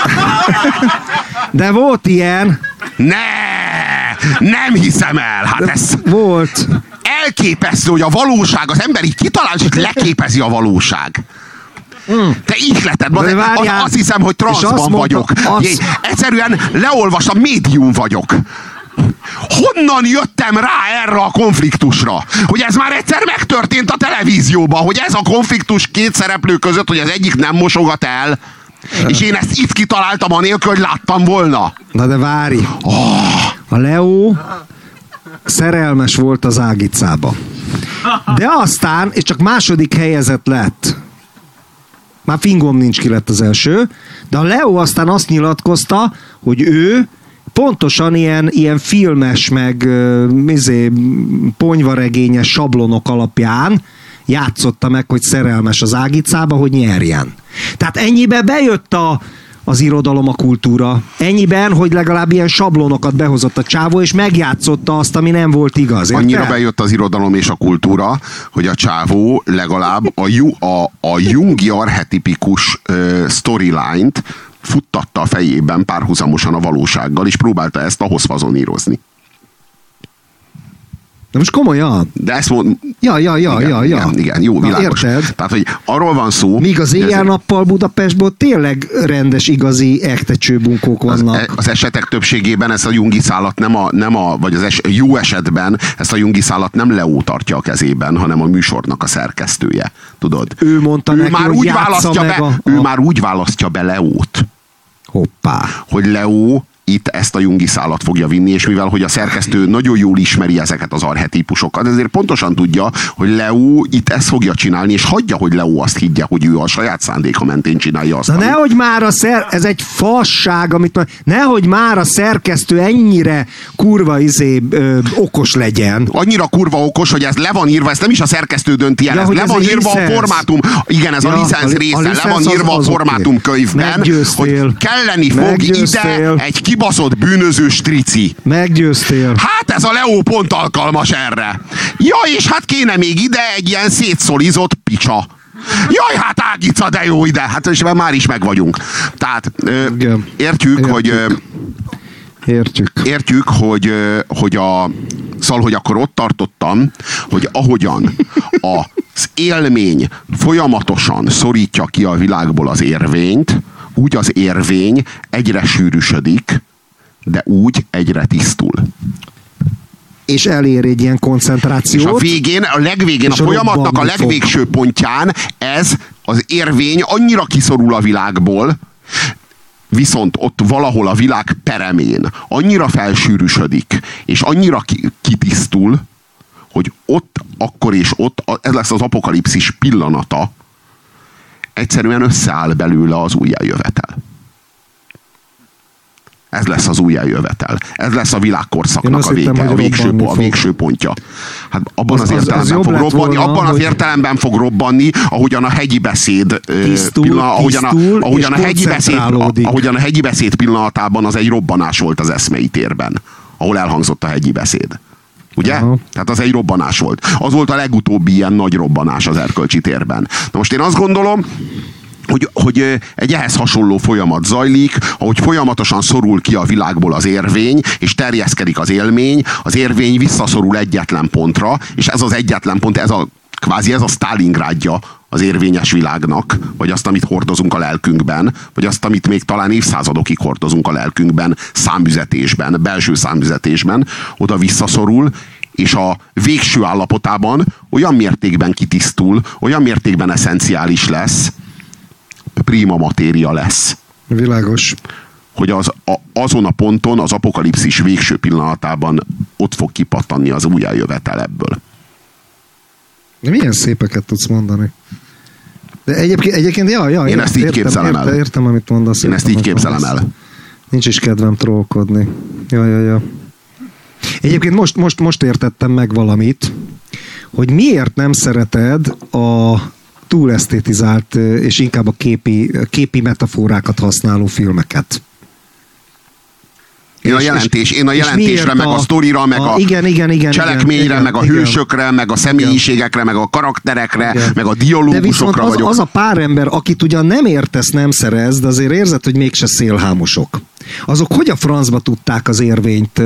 De volt ilyen. Nem hiszem el. Hát ez... Volt. Elképesztő, hogy a valóság, az ember így kitalál, és leképezi a valóság. Te ihleted, azt hiszem, hogy transzban vagyok. Egyszerűen leolvastam, médium vagyok. Honnan jöttem rá erre a konfliktusra? Hogy ez már egyszer megtörtént a televízióban, hogy ez a konfliktus két szereplő között, hogy az egyik nem mosogat el, és én ezt itt kitaláltam anélkül, hogy láttam volna. Na de várj! A Leó szerelmes volt az Ágicába. De aztán, és csak második helyezett lett. Már fingom nincs, ki lett az első. De a Leó aztán azt nyilatkozta, hogy ő pontosan ilyen filmes, meg ponyvaregényes sablonok alapján játszotta meg, hogy szerelmes az Ágicába, hogy nyerjen. Tehát ennyibe bejött az irodalom, a kultúra. Ennyiben, hogy legalább ilyen sablonokat behozott a csávó, és megjátszotta azt, ami nem volt igaz. Érte? Annyira bejött az irodalom és a kultúra, hogy a csávó legalább a jungi archetipikus storyline-t futtatta a fejében párhuzamosan a valósággal, és próbálta ezt ahhoz fazonírozni. De most komolyan? De ezt mond... Ja. Igen, jó, világos. Érted? Tehát, hogy arról van szó... Míg az éjjel-nappal Budapestból tényleg rendes, igazi ektecsőbunkók vannak. Az esetek többségében ezt a jungi szálat vagy jó esetben ezt a jungi szálat nem Leó tartja a kezében, hanem a műsornak a szerkesztője. Tudod? Ő mondta neki, már hogy úgy választja be, ő már úgy választja be Leót. Hoppá. Hogy Leó itt ezt a jungi szálat fogja vinni, és mivel hogy a szerkesztő nagyon jól ismeri ezeket az archetípusokat, ezért pontosan tudja, hogy Leó itt ezt fogja csinálni, és hagyja, hogy Leó azt higgye, hogy ő a saját szándéka mentén csinálja azt. Na nehogy már ez egy fasság, nehogy már a szerkesztő ennyire kurva okos legyen. Annyira kurva okos, hogy ez le van írva, ezt nem is a szerkesztő dönti el, ez le van írva a formátum. Igen, ez a licensz része, le van írva a formátum könyvben, hogy kelleni fog ide egy kibaszott bűnöző strici. Meggyőztél. Hát ez a Leó pont alkalmas erre. Ja, és hát kéne még ide egy ilyen szétszolizott picsa. Jaj, hát Ágica, de jó ide. Hát és már is meg vagyunk. Tehát értjük, hogy akkor ott tartottam, hogy ahogyan az élmény folyamatosan szorítja ki a világból az érvényt, úgy az érvény egyre sűrűsödik, de úgy egyre tisztul. És elér egy ilyen koncentrációt. És a legvégén, a folyamatnak a legvégső pontján ez az érvény annyira kiszorul a világból, viszont ott valahol a világ peremén annyira felsűrűsödik, és annyira kitisztul, hogy ott, akkor és ott, ez lesz az apokalipszis pillanata, egyszerűen összeáll belőle az újjájövetel. Ez lesz az újjájövetel. Ez lesz a világkorszaknak a vége, a végső pontja. Hát abban az értelemben fog robbanni, abban az értelemben fog robbanni, ahogyan a hegyi beszéd ahogyan a hegyi beszéd pillanatában az egy robbanás volt az eszmei térben, ahol elhangzott a hegyi beszéd. Ugye? Aha. Tehát az egy robbanás volt. Az volt a legutóbbi ilyen nagy robbanás az erkölcsi térben. Na most én azt gondolom, hogy egy ehhez hasonló folyamat zajlik, ahogy folyamatosan szorul ki a világból az érvény, és terjeszkedik az élmény, az érvény visszaszorul egyetlen pontra, és ez az egyetlen pont, ez a Sztálingrádja az érvényes világnak, vagy azt, amit hordozunk a lelkünkben, vagy azt, amit még talán évszázadokig hordozunk a lelkünkben, számüzetésben, belső számüzetésben, oda visszaszorul, és a végső állapotában olyan mértékben kitisztul, olyan mértékben eszenciális lesz, prima matéria lesz. Világos. Hogy azon a ponton, az apokalipszis végső pillanatában ott fog kipattanni az újjájövetel ebből. De milyen szépeket tudsz mondani. De egyébként én ezt így képzelem el. Értem, amit mondasz. Én ezt így képzelem el. Nincs is kedvem trollkodni. Ja. Egyébként most értettem meg valamit, hogy miért nem szereted a túl esztétizált és inkább a képi metaforákat használó filmeket. Én a jelentésre, meg a sztorira, meg a cselekményre, meg a hősökre, meg a személyiségekre, meg a karakterekre, meg a dialógusokra vagyok. De viszont az a pár ember, akit ugyan nem értesz, nem szerez, de azért érzed, hogy mégse szélhámosok. Azok hogy a francba tudták az érvényt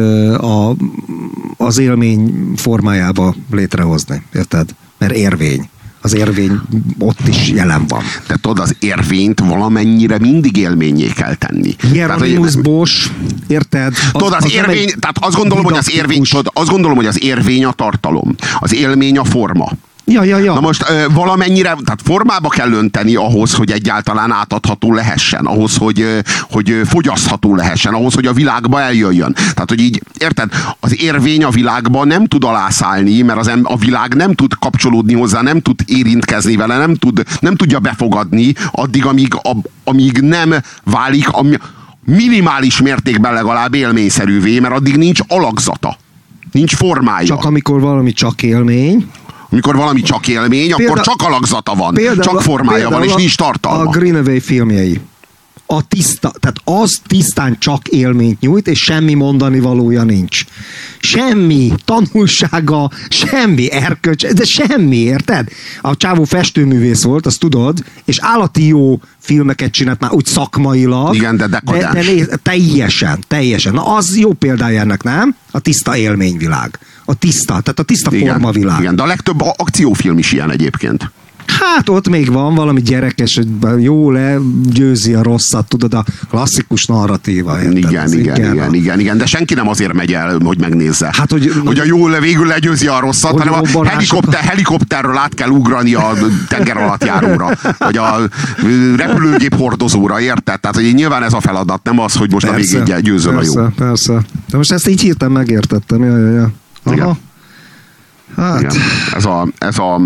az élmény formájába létrehozni? Érted? Mert érvény. Az érvény ott is jelen van. De tudod, az érvényt valamennyire mindig élményé kell tenni. Hieronymus Bosch, érted? Tudod, az érvény, tehát azt gondolom, hogy az érvény a tartalom. Az élmény a forma. Ja. Na most valamennyire, tehát formába kell önteni ahhoz, hogy egyáltalán átadható lehessen, ahhoz, hogy fogyasztható lehessen, ahhoz, hogy a világba eljöjjön. Tehát, hogy így, érted, az érvény a világba nem tud alászállni, mert a világ nem tud kapcsolódni hozzá, nem tud érintkezni vele, nem tudja befogadni addig, amíg nem válik minimális mértékben legalább élményszerűvé, mert addig nincs alakzata, nincs formája. Csak amikor valami csak élmény, amikor valami csak élmény, akkor csak alakzata van, csak formája van, és nincs tartalma. A Greenaway filmjei. Tehát az tisztán csak élményt nyújt, és semmi mondani valója nincs. Semmi tanulsága, semmi erkölcs, de semmi, érted? A csávó festőművész volt, azt tudod, és állati jó filmeket csinált már úgy szakmailag. Igen, de dekadens. De teljesen. Na, az jó példája ennek, nem? A tiszta élményvilág. Tehát a tiszta formavilág. Igen, de a legtöbb akciófilm is ilyen egyébként. Hát ott még van valami gyerekes, hogy jó legyőzi a rosszat, tudod, a klasszikus narratíva. Igen, de senki nem azért megy el, hogy megnézze. Hát, hogy a jó végül legyőzi a rosszat, hanem a helikopterről át kell ugrani a tenger alatt járóra, vagy a repülőgép hordozóra, érted? Tehát, hogy nyilván ez a feladat, nem az, hogy most persze, a végig győzöl a jó. Persze. De most ezt így hirtelen megértettem. Ja. Igen. Hát. Igen. Ez a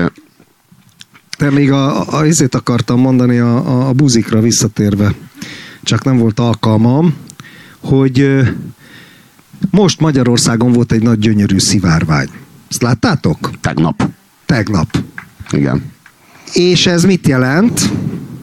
de még ezért akartam mondani a buzikra visszatérve, csak nem volt alkalmam, hogy most Magyarországon volt egy nagy gyönyörű szivárvány. Ezt láttátok? Tegnap. Igen. És ez mit jelent?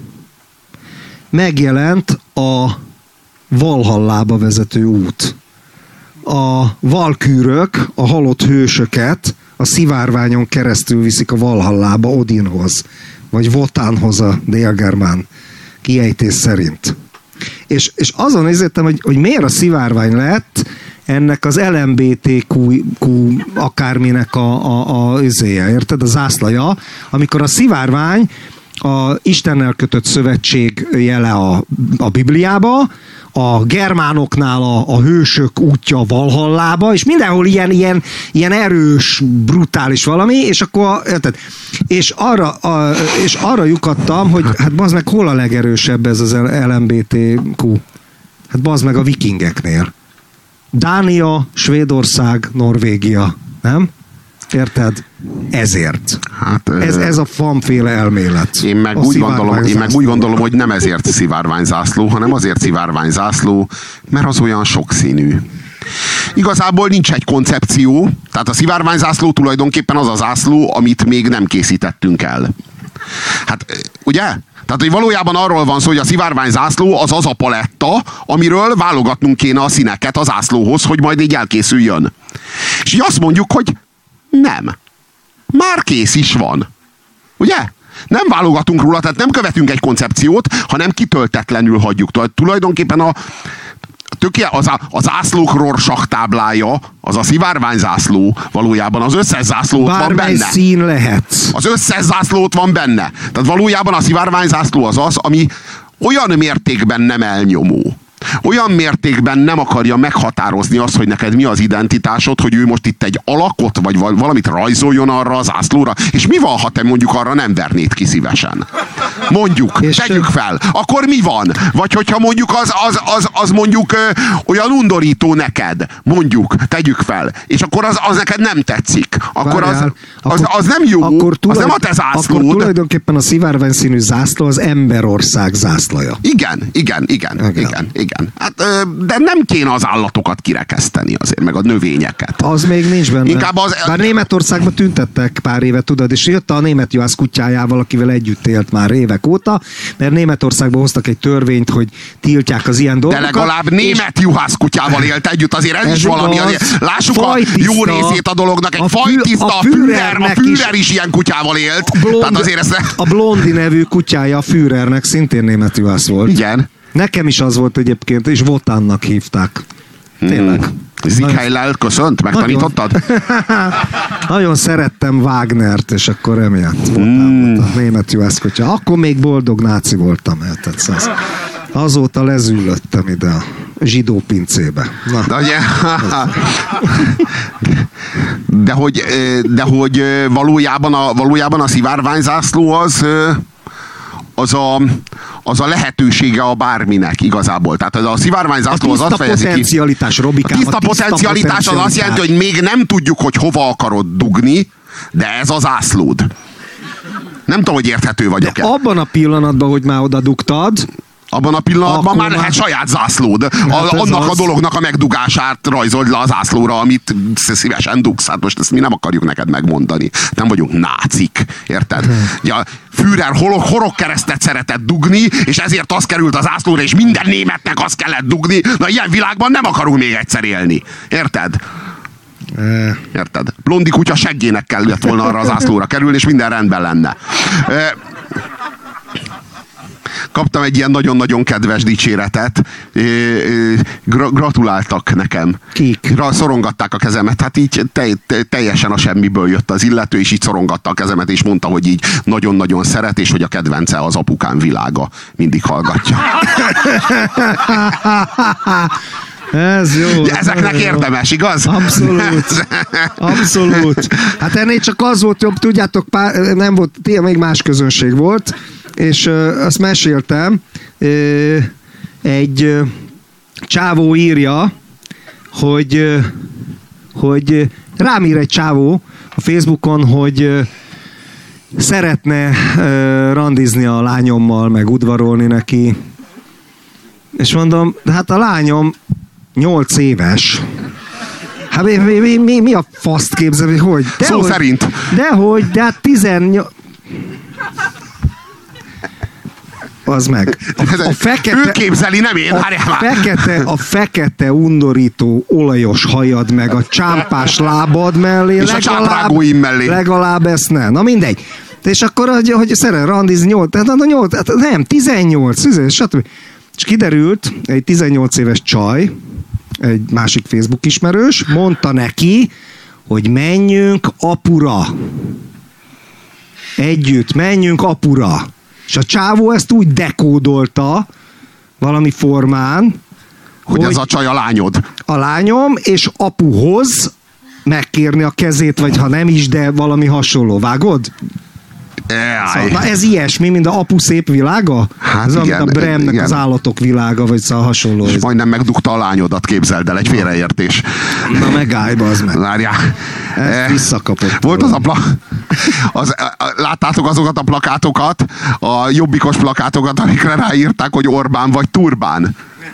Megjelent a Valhallába vezető út. A valkűrök, a halott hősöket a szivárványon keresztül viszik a Valhallába, Odinhoz, vagy Votánhoz a délgermán kiejtés szerint. És azon néztem, hogy miért a szivárvány lett ennek az LMBTQ akárminek a érted? A zászlaja, amikor a szivárvány a Istennel kötött szövetség jele a Bibliába, a germánoknál a hősök útja Valhallába, és mindenhol ilyen erős, brutális valami, és akkor, és arra lyukadtam, hogy hát bazd meg, hol a legerősebb ez az LMBTQ? Hát bazd meg a vikingeknél. Dánia, Svédország, Norvégia, nem? Érted? Ezért. Hát, ez a fanféle elmélet. Én meg úgy gondolom, hogy nem ezért szivárványzászló, hanem azért szivárványzászló, mert az olyan sokszínű. Igazából nincs egy koncepció, tehát a szivárványzászló tulajdonképpen az a zászló, amit még nem készítettünk el. Hát, ugye? Tehát, hogy valójában arról van szó, hogy a szivárványzászló az a paletta, amiről válogatnunk kéne a színeket a zászlóhoz, hogy majd így elkészüljön. És így azt mondjuk, hogy nem. Már kész is van. Ugye? Nem válogatunk róla, tehát nem követünk egy koncepciót, hanem kitöltetlenül hagyjuk. Tulajdonképpen a zászlók Rorschach táblája, az a szivárványzászló, valójában az összes zászló ott van benne. Szín lehet. Az összes zászló ott van benne. Tehát valójában a szivárványzászló az, ami olyan mértékben nem elnyomó, olyan mértékben nem akarja meghatározni azt, hogy neked mi az identitásod, hogy ő most itt egy alakot, vagy valamit rajzoljon arra az zászlóra. És mi van, ha te mondjuk arra nem vernéd ki szívesen? Mondjuk, tegyük fel. Akkor mi van? Vagy hogyha mondjuk az mondjuk olyan undorító neked. Mondjuk, tegyük fel. És akkor az neked nem tetszik. Akkor az nem jó. Az nem a te zászlód. Akkor tulajdonképpen a szivárvány színű zászló az Emberország zászlaja. Igen. Hát, de nem kéne az állatokat kirekeszteni azért, meg a növényeket. Az még nincs benne. Bár Németországban tüntettek pár éve, tudod, és jött a német juhász kutyájával, akivel együtt élt már évek óta, mert Németországban hoztak egy törvényt, hogy tiltják az ilyen dolgokat. De legalább német juhász kutyával élt együtt, azért ez is valami. Azért, lássuk a jó részét a dolognak. Egy fajtiszta, a Führer is ilyen kutyával élt. A Blondi nevű kutyája a Führernek szintén német juhász volt. Igen. Nekem is az volt egyébként, és Wotannak hívták. Tényleg. Zikhelyllel köszönt? Megtanítottad? Nagyon szerettem Wagnert, és akkor emiatt Wotan volt a német juhász kutya. Akkor még boldog náci voltam. Azóta lezűlöttem ide a zsidó pincébe. De hogy valójában a szivárványzászló az a lehetősége a bárminek igazából. Tehát a szivárványzászló az azt fejezi ki. Robikám, a tiszta potencialitás az azt jelenti, hogy még nem tudjuk, hogy hova akarod dugni, de ez az zászlód. Nem tudom, hogy érthető vagyok-e. De abban a pillanatban, hogy már oda dugtad, abban a pillanatban már lehet saját zászlód. Annak a dolognak a megdugását rajzold le a zászlóra, amit szívesen dugsz. Hát most ezt mi nem akarjuk neked megmondani. Nem vagyunk nácik. Érted? Ugye a Führer horogkeresztet szeretett dugni, és ezért az került a zászlóra, és minden németnek azt kellett dugni. Na, ilyen világban nem akarunk még egyszer élni. Érted? Érted? Blondi kutya seggének kellett volna arra a zászlóra kerülni, és minden rendben lenne. Kaptam egy ilyen nagyon-nagyon kedves dicséretet. Gratuláltak nekem. Kik? Szorongatták a kezemet. Hát így teljesen a semmiből jött az illető, és így szorongatta a kezemet, és mondta, hogy így nagyon-nagyon szeret, és hogy a kedvence az Apukám világa. Mindig hallgatja. Ez jó. Ezeknek érdemes, igaz? Abszolút. Hát ennél csak az volt jobb, tudjátok, nem volt, még más közönség volt, és azt meséltem, egy csávó írja, hogy rám ír egy csávó a Facebookon, hogy szeretne randizni a lányommal, meg udvarolni neki. És mondom, de hát a lányom 8 éves. Hát mi a faszt képzel, hogy? Szó szerint. De hát 18... Az meg. A fekete, ő képzeli, nem én. A fekete undorító olajos hajad meg a csámpás lábad mellé. És a csáprágóim mellé. Legalább ezt nem. Na mindegy. És akkor, hogy szeret randizni 18, stb. És kiderült, egy 18 éves csaj, egy másik Facebook ismerős, mondta neki, hogy menjünk apura. Együtt menjünk apura. És a csávó ezt úgy dekódolta valami formán, hogy ez a csaj a lányod. A lányom, és apuhoz megkérni a kezét, vagy ha nem is, de valami hasonló. Vágod? Szóval, na ez ilyesmi, mint a Apu szép világa? Hát ez igen, a Bremnek igen. Az állatok világa, vagy szóval hasonló. És majdnem megdugta a lányodat, képzeld el, egy félreértés. Na megállj, bazd meg. Várjál. Visszakapott. Volt az láttátok azokat a plakátokat, a jobbikos plakátokat, amikre ráírták, hogy Orbán vagy Turbán?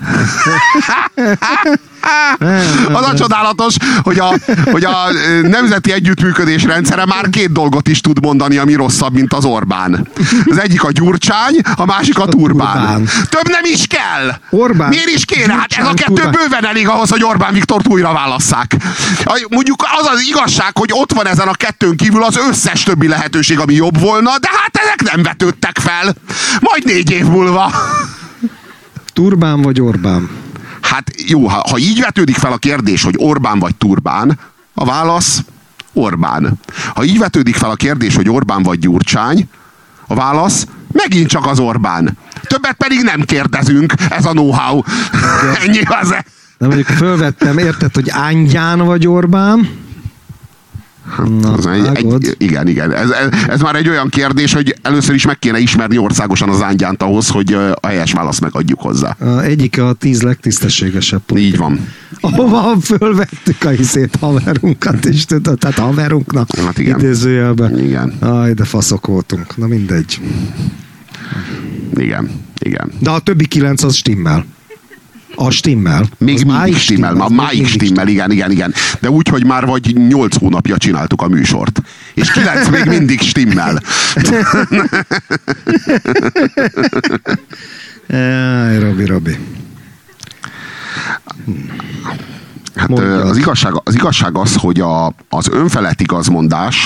Az a csodálatos, hogy a nemzeti együttműködés rendszere már 2 dolgot is tud mondani, ami rosszabb, mint az Orbán. Az egyik a Gyurcsány, a másik a Turbán. Több nem is kell! Orbán. Miért is kéne? Hát ez a 2 bőven elég ahhoz, hogy Orbán Viktort újra válasszák. Mondjuk az az igazság, hogy ott van ezen a 2-n kívül az összes többi lehetőség, ami jobb volna, de hát ezek nem vetődtek fel. Majd 4 év múlva. Turbán vagy Orbán? Hát jó, ha így vetődik fel a kérdés, hogy Orbán vagy Turbán, a válasz Orbán. Ha így vetődik fel a kérdés, hogy Orbán vagy Gyurcsány, a válasz Megint csak az Orbán. Többet pedig nem kérdezünk, ez a know-how. Ennyi az. De mondjuk fölvettem, érted, hogy Ángyán vagy Orbán? Na, igen. Ez már egy olyan kérdés, hogy először is meg kéne ismerni országosan az Ángyánt ahhoz, hogy a helyes választ megadjuk hozzá. Egyike a 10 legtisztességesebb politika. Így van. Ahova fölvettük a haverunkat is, tudod, tehát haverunknak hát idézőjelben. Igen. Aj, de faszok voltunk. Na mindegy. Igen. De a többi 9 az stimmel. A stimmel. Még mindig stimmel. Máig stimmel, igen. De úgy, hogy már vagy 8 hónapja csináltuk a műsort. És 9 még mindig stimmel. Robi. Hát az igazság az, hogy az önfelett igazmondás,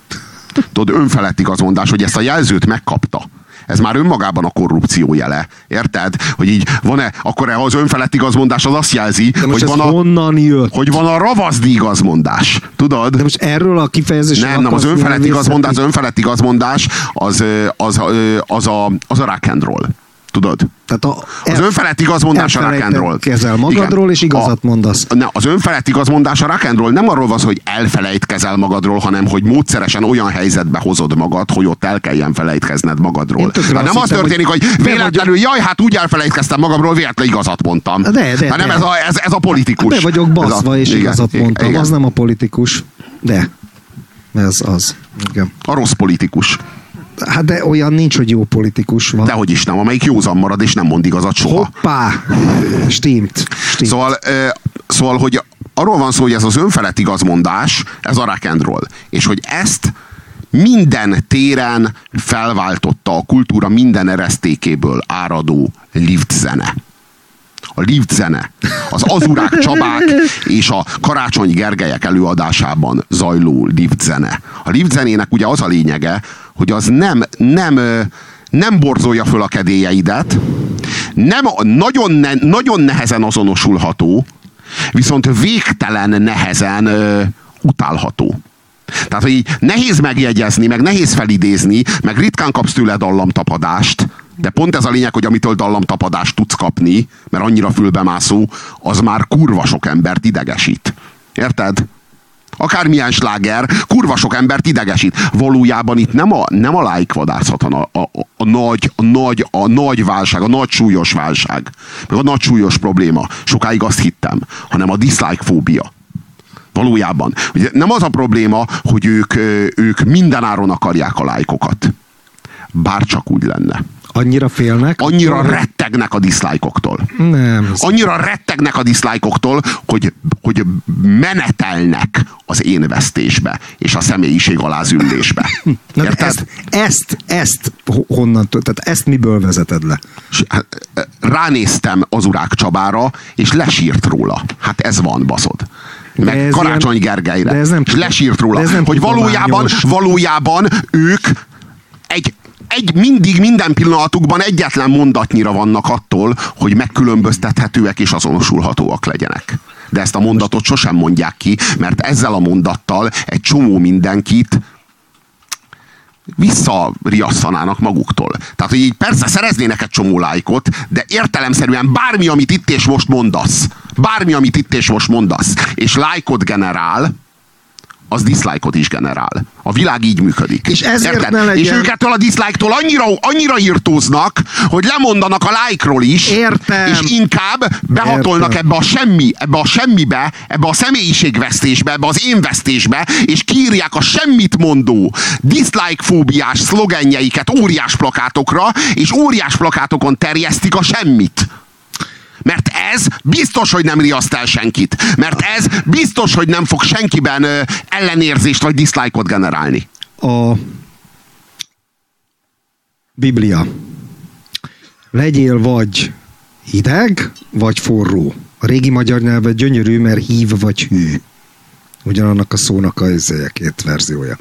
hogy ezt a jelzőt megkapta. Ez már önmagában a korrupció jele. Érted? Hogy így van-e, akkor az önfelett igazmondás az azt jelzi, hogy van a ravaszdi igazmondás. Tudod? De most erről a kifejezésről nem, az önfelett igazmondás az a rock and roll. Tudod? Tehát az önfelett igazmondás a rock and roll. Kezel magadról, igen, és igazat mondasz. Az önfelett igazmondás a rock and roll nem arról van, hogy elfelejtkezel magadról, hanem hogy módszeresen olyan helyzetbe hozod magad, hogy ott el kelljen felejtkezned magadról. Tehát nem az történik, hogy véletlenül, hát úgy elfelejtkeztem magamról, véletlenül igazat mondtam. Hanem ez a politikus. Be vagyok baszva, és igazat mondtam. Igen. Az nem a politikus. De. Ez az. Igen. A rossz politikus. Hát de olyan nincs, hogy jó politikus van. Dehogy is nem, amelyik józan marad, és nem mond igazat soha. Hoppá! Stimmt. Szóval, hogy arról van szó, hogy ez az önfelett igazmondás, ez a rock and roll. És hogy ezt minden téren felváltotta a kultúra minden eresztékéből áradó lift zene. A lift zene, az Azurák Csabák és a Karácsony Gergelyek előadásában zajló lift zene. A lift zenének ugye az a lényege, hogy az nem borzolja föl a kedélyeidet, nagyon nehezen azonosulható, viszont végtelen nehezen utálható. Tehát, hogy nehéz megjegyezni, meg nehéz felidézni, meg ritkán kapsz tőle dallamtapadást, de pont ez a lényeg, hogy amitől dallamtapadást tudsz kapni, mert annyira fülbemászó, az már kurva sok embert idegesít. Érted? Akármilyen sláger, kurva sok embert idegesít. Valójában itt nem a lájkvadászat, a nagy válság, a nagy súlyos válság, meg a nagy súlyos probléma. Sokáig azt hittem, hanem a dislike fóbia. Valójában. Ugye nem az a probléma, hogy ők mindenáron akarják a lájkokat. Bár csak úgy lenne. Annyira félnek? Annyira rettegnek a diszlájkoktól. Nem. Annyira rettegnek a diszlájkoktól, hogy menetelnek az én vesztésbe és a személyiség alázüllésbe. Érted? Ezt honnan, tehát ezt miből vezeted le? Ránéztem Azurák Csabára, és lesírt róla. Hát ez van, baszod. Meg Karácsony Gergelyre. És lesírt róla. Hogy valójában ők minden pillanatukban egyetlen mondatnyira vannak attól, hogy megkülönböztethetőek és azonosulhatóak legyenek. De ezt a mondatot sosem mondják ki, mert ezzel a mondattal egy csomó mindenkit visszariasztanának maguktól. Tehát, hogy így persze szereznének egy csomó lájkot, de értelemszerűen bármi, amit itt és most mondasz, és lájkot generál, az dislike-ot is generál. A világ így működik. És ezért ne legyen... És őkettől a dislike-tól annyira írtóznak, hogy lemondanak a like-ról is, értem. És inkább behatolnak ebbe a semmibe, ebbe a személyiségvesztésbe, ebbe az énvesztésbe, és kiírják a semmit mondó, dislike-fóbiás szlogenjeiket óriás plakátokra, és óriás plakátokon terjesztik a semmit. Mert ez biztos, hogy nem riaszt el senkit. Mert ez biztos, hogy nem fog senkiben ellenérzést vagy dislike-ot generálni. A Biblia. Legyél vagy hideg, vagy forró. A régi magyar nyelven gyönyörű, mert hív vagy hű. Ugyanannak a szónak a két verziója.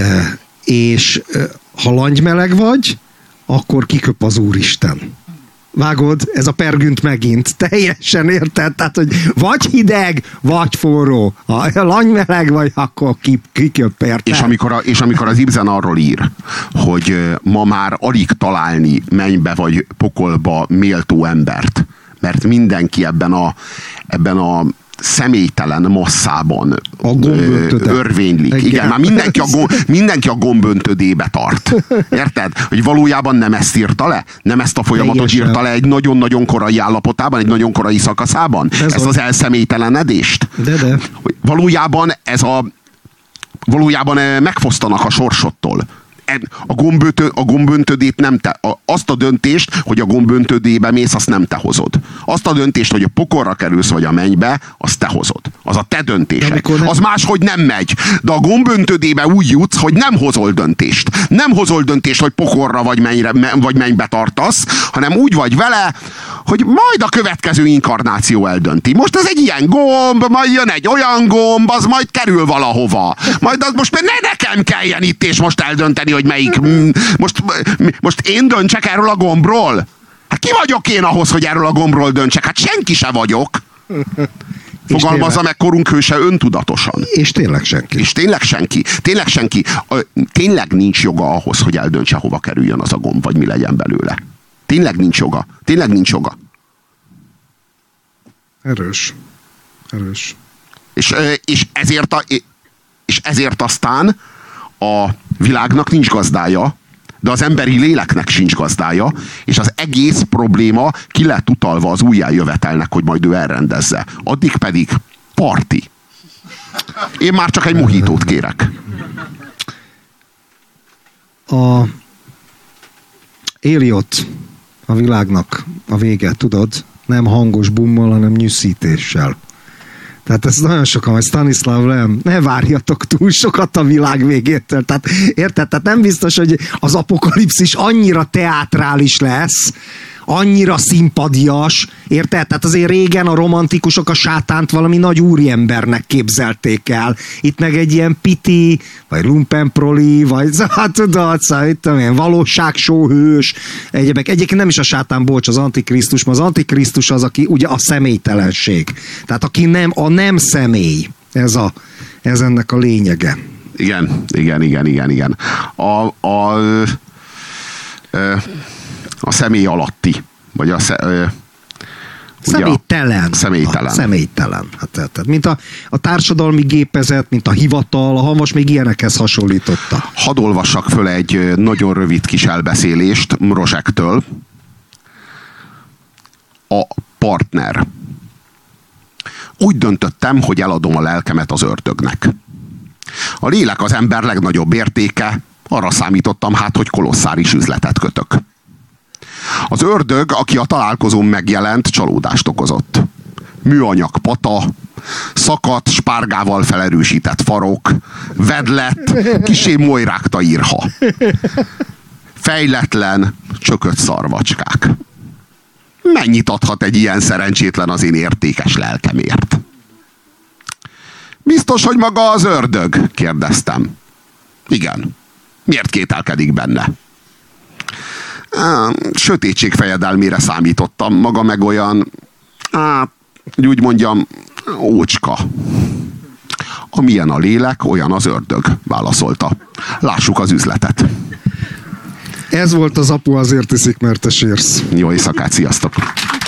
És ha langymeleg vagy, akkor kiköp az Úristen. Vágod, ez a pergünt megint. Teljesen érted? Tehát, hogy vagy hideg, vagy forró. Ha langymeleg vagy, akkor kiköpért. És amikor az Ibsen arról ír, hogy ma már alig találni mennybe vagy pokolba méltó embert, mert mindenki ebben a személytelen masszában örvénylik. Igen, már mindenki a gomböntödébe tart. Érted? Hogy valójában nem ezt írta le? Nem ezt a folyamatot írta le egy nagyon-nagyon korai állapotában, egy nagyon korai szakaszában? Ezt az elszemélytelenedést? De. Valójában megfosztanak a sorsottól. A gomböntödét nem te. Azt a döntést, hogy a gomböntödébe mész, azt nem te hozod. Azt a döntést, hogy a pokolra kerülsz, vagy a mennybe, azt te hozod. Az a te döntésed. Az máshogy nem megy. De a gomböntödébe úgy jutsz, hogy nem hozol döntést. Nem hozol döntést, hogy pokolra vagy mennybe tartasz, hanem úgy vagy vele, hogy majd a következő inkarnáció eldönti. Most ez egy ilyen gomb, majd jön egy olyan gomb, az majd kerül valahova. Majd az most ne nekem kelljen itt és most eldönteni, hogy melyik. Most én döntsek erről a gombról? Hát ki vagyok én ahhoz, hogy erről a gombról döntsek? Hát senki se vagyok. Fogalmazza meg korunk hőse öntudatosan. És tényleg senki. Tényleg senki. Tényleg nincs joga ahhoz, hogy eldöntse, hova kerüljön az a gomb, vagy mi legyen belőle. Tényleg nincs joga. Erős. És ezért aztán a világnak nincs gazdája, de az emberi léleknek sincs gazdája, és az egész probléma ki lett utalva az újjájövetelnek, hogy majd ő elrendezze. Addig pedig parti. Én már csak egy mojitót kérek. A Eliot, a világnak a vége, tudod? Nem hangos bummal, hanem nyűszítéssel. Tehát ez nagyon sokan, hogy Stanislav Lem, ne várjatok túl sokat a világ végétől. Tehát érted? Tehát nem biztos, hogy az apokalipszis annyira teátrális lesz, annyira színpadias, érted? Tehát azért régen a romantikusok a sátánt valami nagy úriembernek képzelték el. Itt meg egy ilyen piti, vagy lumpenproli, vagy tudod, ilyen valóságsóhős, egyébként nem is a sátán, bocs, az antikrisztus, mert az antikrisztus az, aki ugye a személytelenség. Tehát aki a nem személy. Ez ennek a lényege. Igen. A személy alatti, vagy Személytelen. Hát, mint a társadalmi gépezet, mint a hivatal, a Hamas még ilyenekhez hasonlította. Hadd olvassak föl egy nagyon rövid kis elbeszélést Mrozsektől. A partner. Úgy döntöttem, hogy eladom a lelkemet az ördögnek. A lélek az ember legnagyobb értéke, arra számítottam hogy kolosszális üzletet kötök. Az ördög, aki a találkozón megjelent, csalódást okozott. Műanyag pata, szakadt, spárgával felerősített farok, vedlett, kisé molyrákta írha. Fejletlen, csökött szarvacskák. Mennyit adhat egy ilyen szerencsétlen az én értékes lelkemért? Biztos, hogy maga az ördög? Kérdeztem. Igen. Miért kételkedik benne? Sötétség fejedelmére számítottam, maga meg olyan, úgy mondjam, ócska. Amilyen a lélek, olyan az ördög, válaszolta. Lássuk az üzletet. Ez volt az Apu azért iszik, mert te sírsz. Jó éjszakát, sziasztok!